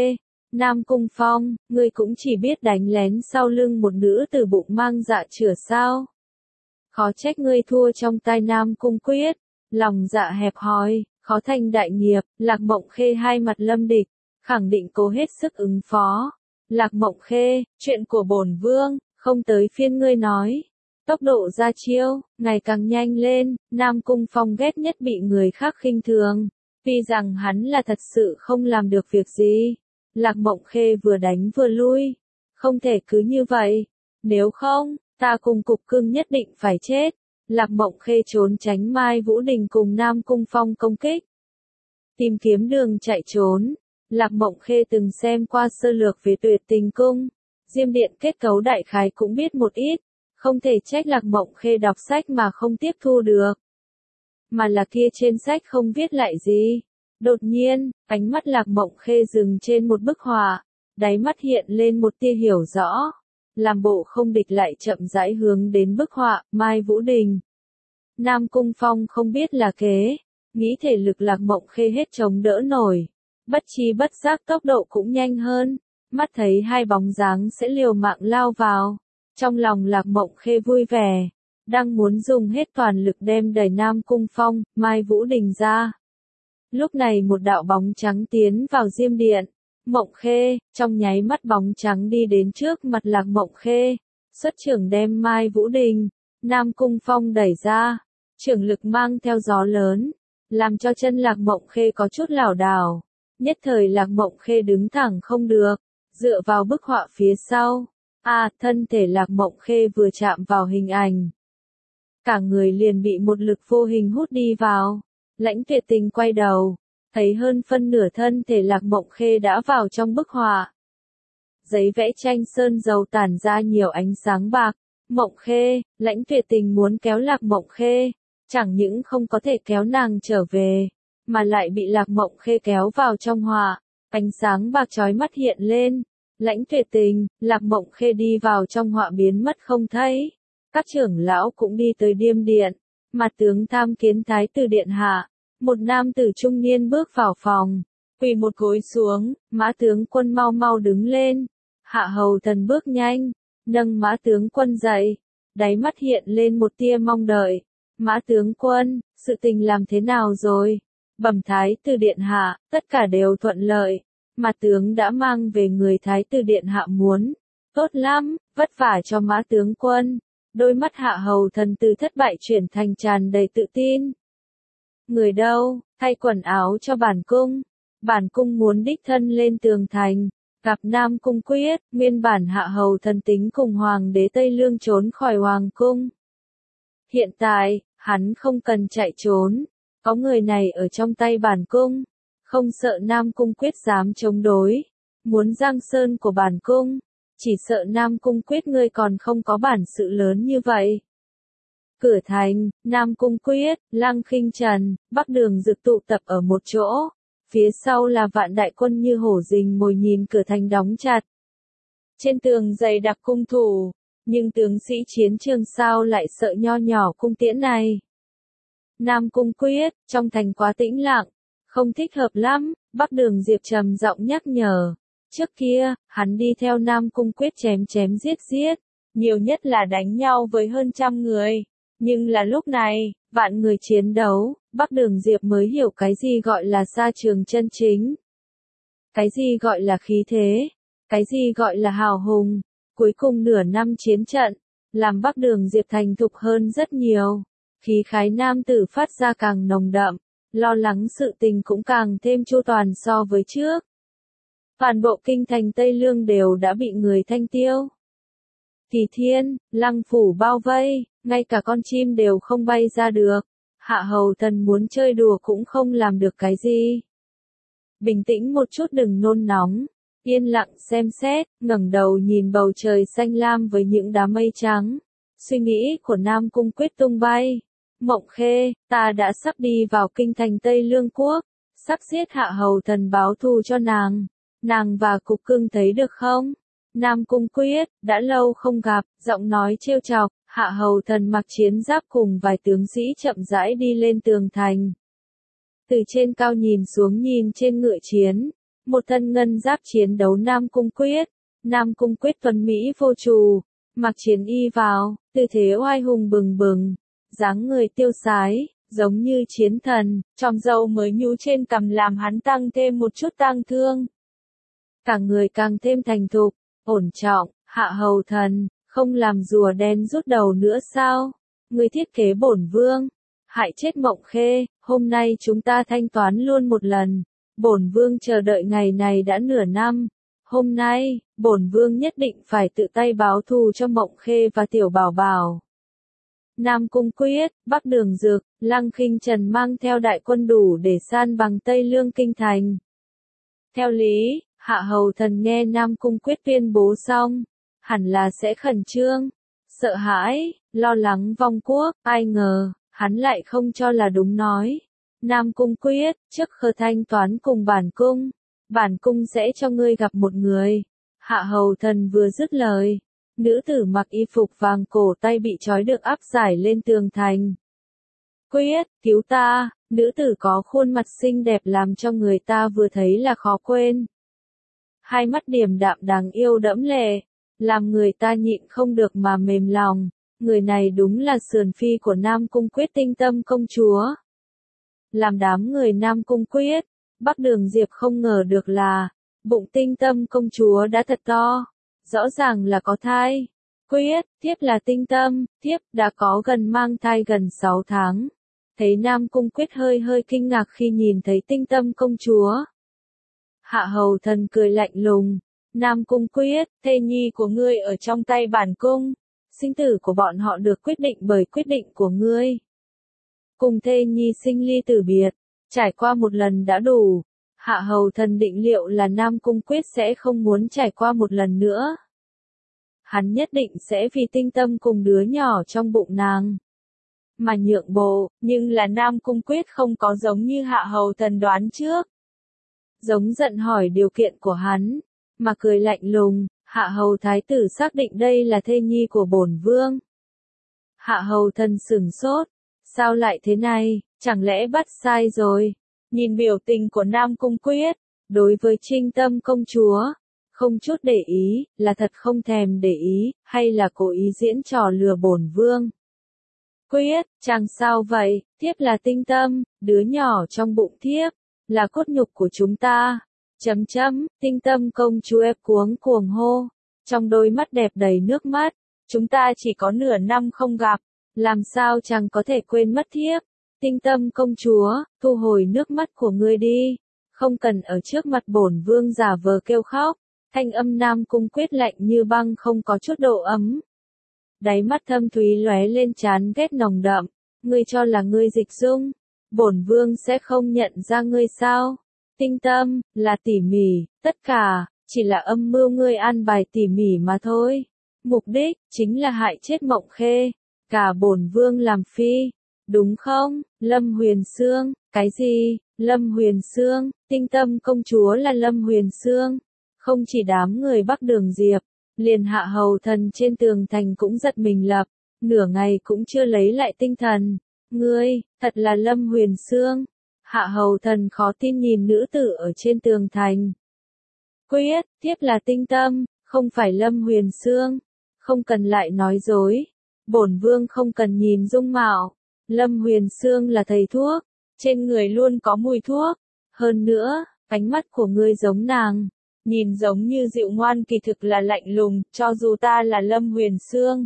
Nam Cung Phong, ngươi cũng chỉ biết đánh lén sau lưng một nữ từ bụng mang dạ chửa sao? Khó trách ngươi thua trong tay Nam Cung Quyết, lòng dạ hẹp hòi, khó thành đại nghiệp. Lạc Mộng Khê hai mặt lâm địch, khẳng định cố hết sức ứng phó. Lạc Mộng Khê, chuyện của bổn vương, không tới phiên ngươi nói. Tốc độ ra chiêu, ngày càng nhanh lên, Nam Cung Phong ghét nhất bị người khác khinh thường. Vì rằng hắn là thật sự không làm được việc gì. Lạc Mộng Khê vừa đánh vừa lui. Không thể cứ như vậy. Nếu không, ta cùng Cục Cưng nhất định phải chết. Lạc Mộng Khê trốn tránh Mai Vũ Đình cùng Nam Cung Phong công kích. Tìm kiếm đường chạy trốn. Lạc Mộng Khê từng xem qua sơ lược về Tuyệt Tình Cung. Diêm Điện kết cấu đại khái cũng biết một ít. Không thể trách Lạc Mộng Khê đọc sách mà không tiếp thu được. Mà là kia trên sách không viết lại gì. Đột nhiên, ánh mắt Lạc Mộng Khê dừng trên một bức họa. Đáy mắt hiện lên một tia hiểu rõ. Làm bộ không địch lại chậm rãi hướng đến bức họa, Mai Vũ Đình. Nam Cung Phong không biết là kế. Nghĩ thể lực Lạc Mộng Khê hết chống đỡ nổi. Bất chi bất giác tốc độ cũng nhanh hơn. Mắt thấy hai bóng dáng sẽ liều mạng lao vào. Trong lòng Lạc Mộng Khê vui vẻ. Đang muốn dùng hết toàn lực đem đẩy Nam Cung Phong, Mai Vũ Đình ra. Lúc này một đạo bóng trắng tiến vào Diêm Điện. Mộng Khê, trong nháy mắt bóng trắng đi đến trước mặt Lạc Mộng Khê. Xuất trưởng đem Mai Vũ Đình, Nam Cung Phong đẩy ra. Trưởng lực mang theo gió lớn. Làm cho chân Lạc Mộng Khê có chút lảo đảo. Nhất thời Lạc Mộng Khê đứng thẳng không được. Dựa vào bức họa phía sau. Thân thể Lạc Mộng Khê vừa chạm vào hình ảnh. Cả người liền bị một lực vô hình hút đi vào. Lãnh Tuyệt Tình quay đầu. Thấy hơn phân nửa thân thể Lạc Mộng Khê đã vào trong bức họa. Giấy vẽ tranh sơn dầu tản ra nhiều ánh sáng bạc. Mộng Khê, Lãnh Tuyệt Tình muốn kéo Lạc Mộng Khê. Chẳng những không có thể kéo nàng trở về. Mà lại bị Lạc Mộng Khê kéo vào trong họa. Ánh sáng bạc chói mắt hiện lên. Lãnh Tuyệt Tình, Lạc Mộng Khê đi vào trong họa biến mất không thấy. Các trưởng lão cũng đi tới Điềm Điện. Mặt tướng tham kiến Thái tử điện hạ. Một nam tử trung niên bước vào phòng. Quỳ một gối xuống, Mã tướng quân mau mau đứng lên. Hạ hầu thần bước nhanh. Nâng Mã tướng quân dậy. Đáy mắt hiện lên một tia mong đợi. Mã tướng quân, sự tình làm thế nào rồi? Bẩm Thái tử điện hạ, tất cả đều thuận lợi. Mã tướng đã mang về người Thái tử điện hạ muốn. Tốt lắm, vất vả cho Mã tướng quân. Đôi mắt Hạ hầu thần từ thất bại chuyển thành tràn đầy tự tin. Người đâu, thay quần áo cho bản cung. Bản cung muốn đích thân lên tường thành. Gặp Nam Cung Quyết, nguyên bản Hạ hầu thần tính cùng hoàng đế Tây Lương trốn khỏi hoàng cung. Hiện tại, hắn không cần chạy trốn. Có người này ở trong tay bản cung. Không sợ Nam Cung Quyết dám chống đối. Muốn giang sơn của bản cung. Chỉ sợ Nam Cung Quyết ngươi còn không có bản sự lớn như vậy. Cửa thành, Nam Cung Quyết, Lăng Khinh Trần, Bắc Đường Dực tụ tập ở một chỗ. Phía sau là vạn đại quân như hổ rình mồi nhìn cửa thành đóng chặt. Trên tường dày đặc cung thủ, nhưng tướng sĩ chiến trường sao lại sợ nho nhỏ cung tiễn này. Nam Cung Quyết, trong thành quá tĩnh lặng, không thích hợp lắm, Bắc Đường Diệp trầm giọng nhắc nhở. Trước kia, hắn đi theo Nam Cung Quyết chém chém giết giết, nhiều nhất là đánh nhau với hơn 100 người. Nhưng là lúc này, vạn người chiến đấu, Bắc Đường Diệp mới hiểu cái gì gọi là sa trường chân chính. Cái gì gọi là khí thế, cái gì gọi là hào hùng. Cuối cùng nửa năm chiến trận, làm Bắc Đường Diệp thành thục hơn rất nhiều. Khí khái nam tử phát ra càng nồng đậm, lo lắng sự tình cũng càng thêm chu toàn so với trước. Toàn bộ kinh thành Tây Lương đều đã bị người thanh tiêu. Kỳ Thiên, Lăng phủ bao vây, ngay cả con chim đều không bay ra được. Hạ hầu thần muốn chơi đùa cũng không làm được cái gì. Bình tĩnh một chút đừng nôn nóng. Yên lặng xem xét, ngẩng đầu nhìn bầu trời xanh lam với những đám mây trắng. Suy nghĩ của Nam Cung Quyết tung bay. Mộng Khê, ta đã sắp đi vào kinh thành Tây Lương quốc. Sắp giết Hạ hầu thần báo thù cho nàng. Nàng và Cục Cưng thấy được không? Nam Cung Quyết, đã lâu không gặp, giọng nói trêu chọc. Hạ hầu thần mặc chiến giáp cùng vài tướng sĩ chậm rãi đi lên tường thành. Từ trên cao nhìn xuống nhìn trên ngựa chiến. một thân ngân giáp chiến đấu Nam Cung Quyết. Nam Cung Quyết tuấn mỹ vô trù, mặc chiến y vào, tư thế oai hùng bừng bừng, dáng người tiêu sái, giống như chiến thần, tròm râu mới nhú trên cằm làm hắn tăng thêm một chút tang thương. Cả người càng thêm thành thục, ổn trọng, Hạ Hầu Thần, không làm rùa đen rút đầu nữa sao? Người thiết kế bổn vương, hại chết Mộng Khê, hôm nay chúng ta thanh toán luôn một lần. Bổn vương chờ đợi ngày này đã nửa năm. Hôm nay, bổn vương nhất định phải tự tay báo thù cho Mộng Khê và Tiểu Bảo Bảo. Nam Cung Quyết, Bắc Đường Dược, Lăng Khinh Trần mang theo đại quân đủ để san bằng Tây Lương Kinh Thành. Theo lý, Hạ Hầu Thần nghe Nam Cung Quyết tuyên bố xong, hẳn là sẽ khẩn trương, sợ hãi, lo lắng vong quốc, ai ngờ, hắn lại không cho là đúng nói. Nam Cung Quyết, trước khờ thanh toán cùng bản cung sẽ cho ngươi gặp một người. Hạ Hầu Thần vừa dứt lời, nữ tử mặc y phục vàng cổ tay bị trói được áp giải lên tường thành. Quyết, cứu ta, nữ tử có khuôn mặt xinh đẹp làm cho người ta vừa thấy là khó quên. Hai mắt điềm đạm đáng yêu đẫm lệ, làm người ta nhịn không được mà mềm lòng. Người này đúng là sườn phi của Nam Cung Quyết Tinh Tâm công chúa. Làm đám người Nam Cung Quyết, Bắc Đường Diệp không ngờ được là, bụng Tinh Tâm công chúa đã thật to, rõ ràng là có thai. Quyết, thiếp là Tinh Tâm, thiếp đã có gần mang thai gần 6 tháng. Thấy Nam Cung Quyết hơi kinh ngạc khi nhìn thấy Tinh Tâm công chúa. Hạ Hầu Thần cười lạnh lùng, Nam Cung Quyết, thê nhi của ngươi ở trong tay bản cung, sinh tử của bọn họ được quyết định bởi quyết định của ngươi. Cùng thê nhi sinh ly tử biệt, trải qua một lần đã đủ. Hạ Hầu Thần định liệu là Nam Cung Quyết sẽ không muốn trải qua một lần nữa. Hắn nhất định sẽ vì Tinh Tâm cùng đứa nhỏ trong bụng nàng mà nhượng bộ, nhưng là Nam Cung Quyết không có giống như Hạ Hầu Thần đoán trước. Giống giận hỏi điều kiện của hắn, mà cười lạnh lùng, Hạ Hầu Thái tử xác định đây là thê nhi của bổn vương. Hạ Hầu Thần sửng sốt, sao lại thế này, chẳng lẽ bắt sai rồi? Nhìn biểu tình của Nam Cung Quyết, đối với Trinh Tâm công chúa, không chút để ý, là thật không thèm để ý, hay là cố ý diễn trò lừa bổn vương? Quyết, chàng sao vậy, thiếp là Tinh Tâm, đứa nhỏ trong bụng thiếp, là cốt nhục của chúng ta. Tinh Tâm công chúa ép cuống hô, trong đôi mắt đẹp đầy nước mắt, chúng ta chỉ có nửa năm không gặp, làm sao chàng có thể quên mất thiếp? Tinh Tâm công chúa, thu hồi nước mắt của ngươi đi, không cần ở trước mặt bổn vương giả vờ kêu khóc. Thanh âm Nam Cung Quyết lạnh như băng không có chút độ ấm. Đáy mắt thâm thúy lóe lên chán ghét nồng đậm, ngươi cho là ngươi Dịch Dung, bổn vương sẽ không nhận ra ngươi sao? Tinh Tâm, là tỉ mỉ, tất cả, chỉ là âm mưu ngươi an bài tỉ mỉ mà thôi. Mục đích, chính là hại chết Mộng Khê, cả bổn vương làm phi, đúng không? Lâm Huyền Sương, cái gì? Lâm Huyền Sương, Tinh Tâm công chúa là Lâm Huyền Sương. Không chỉ đám người Bắc Đường Diệp, liền Hạ Hầu Thần trên tường thành cũng giật mình lập, nửa ngày cũng chưa lấy lại tinh thần. Ngươi, thật là Lâm Huyền Sương. Hạ Hầu Thần khó tin nhìn nữ tử ở trên tường thành. Quyết, thiếp là Tinh Tâm, không phải Lâm Huyền Sương. Không cần lại nói dối. Bổn vương không cần nhìn dung mạo. Lâm Huyền Sương là thầy thuốc, trên người luôn có mùi thuốc. Hơn nữa, ánh mắt của ngươi giống nàng, nhìn giống như dịu ngoan kỳ thực là lạnh lùng, cho dù ta là Lâm Huyền Sương.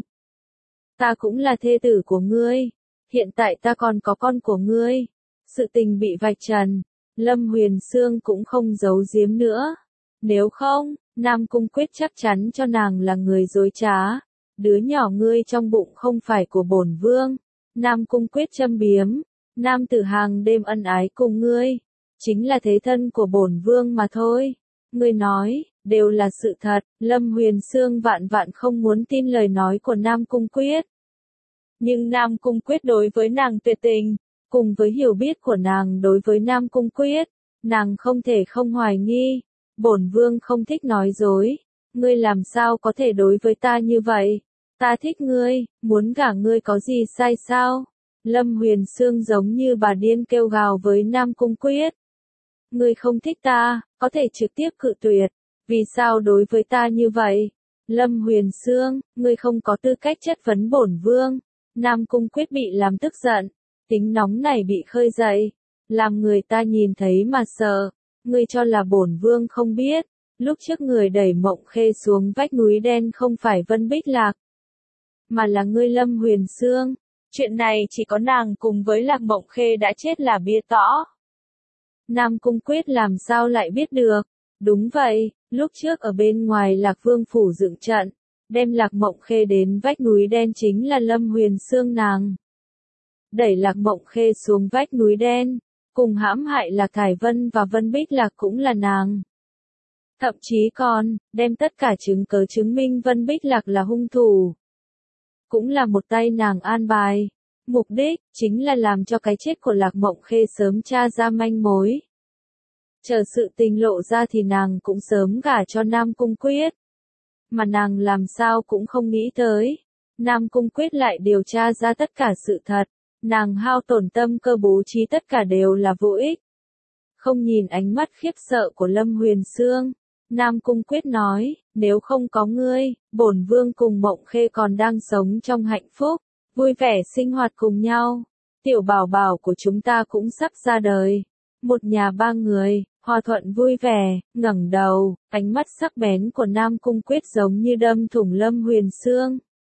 Ta cũng là thê tử của ngươi. Hiện tại ta còn có con của ngươi. Sự tình bị vạch trần, Lâm Huyền Sương cũng không giấu giếm nữa. Nếu không, Nam Cung Quyết chắc chắn cho nàng là người dối trá. Đứa nhỏ ngươi trong bụng không phải của bổn vương. Nam Cung Quyết châm biếm, nam tử hàng đêm ân ái cùng ngươi, chính là thế thân của bổn vương mà thôi. Ngươi nói, đều là sự thật. Lâm Huyền Sương vạn vạn không muốn tin lời nói của Nam Cung Quyết. Nhưng Nam Cung Quyết đối với nàng tuyệt tình, cùng với hiểu biết của nàng đối với Nam Cung Quyết, nàng không thể không hoài nghi. Bổn vương không thích nói dối. Ngươi làm sao có thể đối với ta như vậy? Ta thích ngươi, muốn gả ngươi có gì sai sao? Lâm Huyền Sương giống như bà điên kêu gào với Nam Cung Quyết. ngươi không thích ta, có thể trực tiếp cự tuyệt. Vì sao đối với ta như vậy? Lâm Huyền Sương, ngươi không có tư cách chất vấn bổn vương. Nam Cung Quyết bị làm tức giận, tính nóng này bị khơi dậy, làm người ta nhìn thấy mà sợ. Ngươi cho là bổn vương không biết, lúc trước người đẩy Mộng Khê xuống vách núi đen không phải Vân Bích Lạc, mà là ngươi Lâm Huyền Sương. Chuyện này chỉ có nàng cùng với Lạc Mộng Khê đã chết là biết rõ. Nam Cung Quyết làm sao lại biết được? Đúng vậy, lúc trước ở bên ngoài Lạc Vương phủ dựng trận, đem Lạc Mộng Khê đến vách núi đen chính là Lâm Huyền Sương nàng. Đẩy Lạc Mộng Khê xuống vách núi đen, cùng hãm hại Lạc Thải Vân và Vân Bích Lạc cũng là nàng. Thậm chí còn, đem tất cả chứng cớ chứng minh Vân Bích Lạc là hung thủ. Cũng là một tay nàng an bài. Mục đích, chính là làm cho cái chết của Lạc Mộng Khê sớm tra ra manh mối. Chờ sự tình lộ ra thì nàng cũng sớm gả cho Nam Cung Quyết. Mà nàng làm sao cũng không nghĩ tới. Nam Cung Quyết lại điều tra ra tất cả sự thật. Nàng hao tổn tâm cơ bố trí tất cả đều là vô ích. Không nhìn ánh mắt khiếp sợ của Lâm Huyền Sương, Nam Cung Quyết nói, nếu không có ngươi, bổn vương cùng Mộng Khê còn đang sống trong hạnh phúc, vui vẻ sinh hoạt cùng nhau. Tiểu bảo bảo của chúng ta cũng sắp ra đời. Một nhà ba người, hòa thuận vui vẻ, ngẩng đầu, ánh mắt sắc bén của Nam Cung Quyết giống như đâm thủng Lâm Huyền Sương.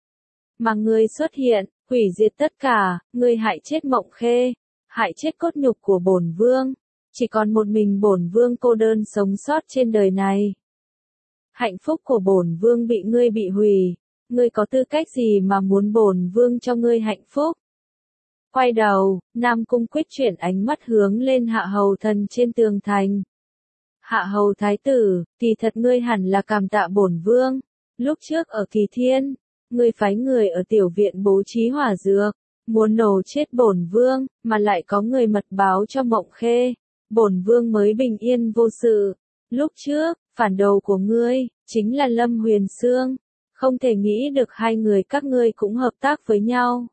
Mà ngươi xuất hiện, hủy diệt tất cả, ngươi hại chết Mộng Khê, hại chết cốt nhục của bổn vương. Chỉ còn một mình bổn vương cô đơn sống sót trên đời này. Hạnh phúc của bổn vương bị ngươi bị hủy, ngươi có tư cách gì mà muốn bổn vương cho ngươi hạnh phúc? Quay đầu, Nam Cung Quyết chuyển ánh mắt hướng lên Hạ Hầu Thần trên tường thành. Hạ Hầu Thái tử, kỳ thật ngươi hẳn là cảm tạ bổn vương. Lúc trước ở Kỳ Thiên, ngươi phái người ở tiểu viện bố trí hỏa dược, muốn nổ chết bổn vương, mà lại có người mật báo cho Mộng Khê. Bổn vương mới bình yên vô sự. Lúc trước, phản đồ của ngươi, chính là Lâm Huyền Sương. Không thể nghĩ được hai người các ngươi cũng hợp tác với nhau.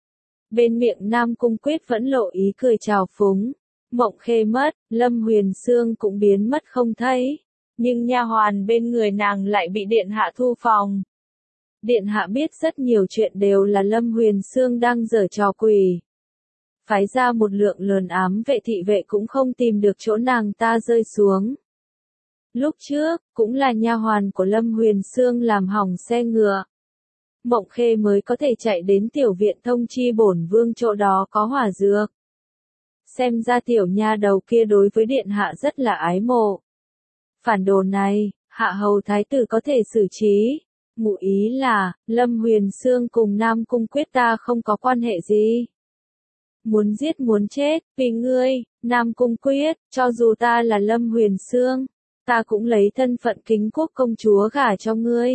Bên miệng Nam Cung Quyết vẫn lộ ý cười trào phúng. Mộng Khê mất, Lâm Huyền Sương cũng biến mất không thấy. Nhưng nha hoàn bên người nàng lại bị Điện Hạ thu phòng. Điện Hạ biết rất nhiều chuyện đều là Lâm Huyền Sương đang giở trò quỷ. Phái ra một lượng lớn ám vệ thị vệ cũng không tìm được chỗ nàng ta rơi xuống. Lúc trước, cũng là nha hoàn của Lâm Huyền Sương làm hỏng xe ngựa. Mộng Khê mới có thể chạy đến tiểu viện thông chi bổn vương chỗ đó có hỏa dược. Xem ra tiểu nha đầu kia đối với điện hạ rất là ái mộ. Phản đồ này, Hạ Hầu Thái tử có thể xử trí. Ngụ ý là, Lâm Huyền Sương cùng Nam Cung Quyết ta không có quan hệ gì. Muốn giết muốn chết, vì ngươi, Nam Cung Quyết, cho dù ta là Lâm Huyền Sương, ta cũng lấy thân phận Kính Quốc công chúa gả cho ngươi.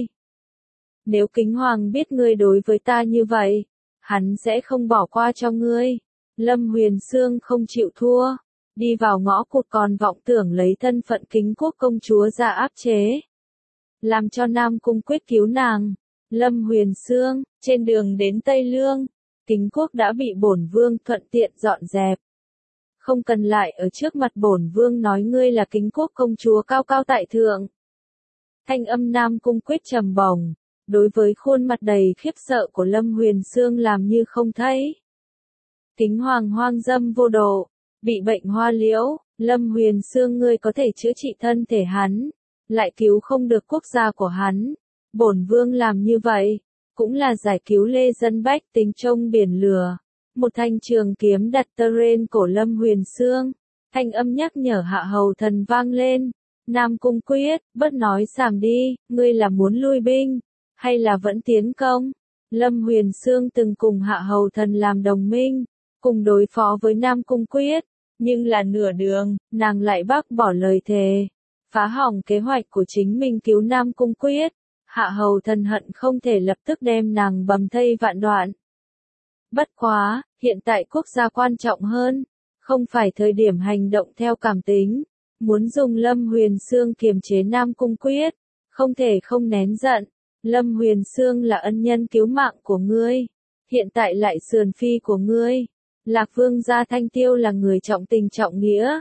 Nếu Kính Hoàng biết ngươi đối với ta như vậy, hắn sẽ không bỏ qua cho ngươi. Lâm Huyền Sương không chịu thua, đi vào ngõ cụt còn vọng tưởng lấy thân phận Kính Quốc công chúa ra áp chế. Làm cho Nam Cung Quyết cứu nàng. Lâm Huyền Sương, trên đường đến Tây Lương, Kính Quốc đã bị bổn vương thuận tiện dọn dẹp. Không cần lại ở trước mặt bổn vương nói ngươi là Kính Quốc công chúa cao cao tại thượng. Thanh âm Nam Cung Quyết trầm bổng, đối với khuôn mặt đầy khiếp sợ của Lâm Huyền Sương làm như không thấy. Kính Hoàng hoang dâm vô độ, bị bệnh hoa liễu, Lâm Huyền Sương ngươi có thể chữa trị thân thể hắn, lại cứu không được quốc gia của hắn. Bổn vương làm như vậy, cũng là giải cứu lê dân bách tính trong biển lửa. Một thanh trường kiếm đặt tơ trên cổ Lâm Huyền Sương, thanh âm nhắc nhở Hạ Hầu Thần vang lên. Nam Cung Quyết, bớt nói xàm đi, ngươi là muốn lui binh, hay là vẫn tiến công? Lâm Huyền Sương từng cùng Hạ Hầu Thần làm đồng minh, cùng đối phó với Nam Cung Quyết, nhưng là nửa đường, nàng lại bác bỏ lời thề, phá hỏng kế hoạch của chính mình cứu Nam Cung Quyết. Hạ Hầu Thần hận không thể lập tức đem nàng bầm thây vạn đoạn. Bất quá, hiện tại quốc gia quan trọng hơn, không phải thời điểm hành động theo cảm tính, muốn dùng Lâm Huyền Sương kiềm chế Nam Cung Quyết, không thể không nén giận. Lâm Huyền Sương là ân nhân cứu mạng của ngươi, hiện tại lại sườn phi của ngươi. Lạc Vương gia Thanh Tiêu là người trọng tình trọng nghĩa,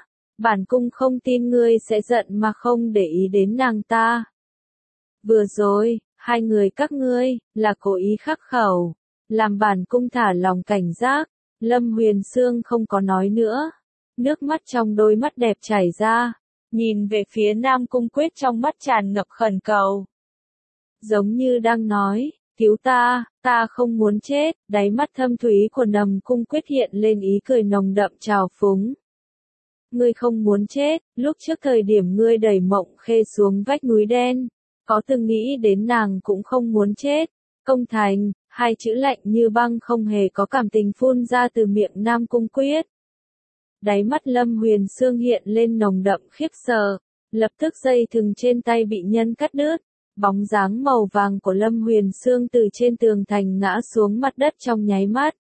Bản cung không tin ngươi sẽ giận mà không để ý đến nàng ta. Vừa rồi, hai người các ngươi, là cố ý khắc khẩu, làm bản cung thả lòng cảnh giác. Lâm Huyền Sương không có nói nữa. Nước mắt trong đôi mắt đẹp chảy ra, nhìn về phía Nam Cung Quyết trong mắt tràn ngập khẩn cầu. Giống như đang nói, cứu ta, ta không muốn chết, đáy mắt thâm thúy của Nam Cung Quyết hiện lên ý cười nồng đậm trào phúng. Ngươi không muốn chết, lúc trước thời điểm ngươi đẩy Mộng Khê xuống vách núi đen, có từng nghĩ đến nàng cũng không muốn chết. Công thành, hai chữ lạnh như băng không hề có cảm tình phun ra từ miệng Nam Cung Quyết. Đáy mắt Lâm Huyền Sương hiện lên nồng đậm khiếp sợ, lập tức dây thừng trên tay bị nhân cắt đứt, bóng dáng màu vàng của Lâm Huyền Sương từ trên tường thành ngã xuống mặt đất trong nháy mắt.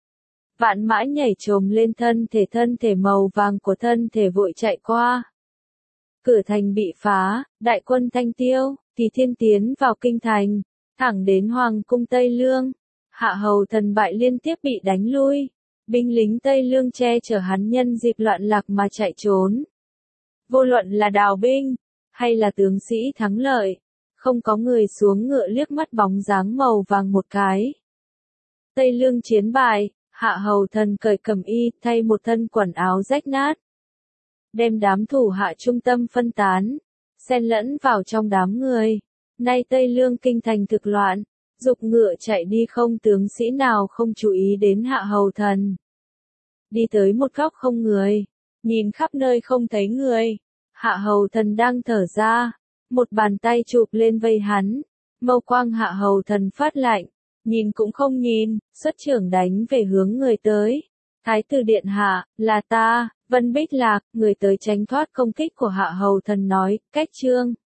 Vạn Mã nhảy trồm lên thân thể màu vàng của thân thể vội chạy qua. Cửa thành bị phá, đại quân Thanh Tiêu, Kỳ Thiên tiến vào kinh thành, thẳng đến Hoàng cung Tây Lương. Hạ Hầu Thần bại liên tiếp bị đánh lui. Binh lính Tây Lương che chở hắn nhân dịp loạn lạc mà chạy trốn. Vô luận là đào binh, hay là tướng sĩ thắng lợi, không có người xuống ngựa liếc mắt bóng dáng màu vàng một cái. Tây Lương chiến bại, Hạ Hầu Thần cởi cẩm y, thay một thân quần áo rách nát. Đem đám thủ hạ trung tâm phân tán, xen lẫn vào trong đám người. Nay Tây Lương kinh thành thực loạn, dục ngựa chạy đi không tướng sĩ nào không chú ý đến Hạ Hầu Thần. Đi tới một góc không người, nhìn khắp nơi không thấy người. Hạ Hầu Thần đang thở ra, một bàn tay chụp lên vây hắn. Mâu quang Hạ Hầu Thần phát lạnh, nhìn cũng không nhìn, xuất trưởng đánh về hướng người tới. Thái tử điện hạ, là ta, Vân Bích Lạc, người tới tránh thoát công kích của Hạ Hầu Thần nói, cách chương.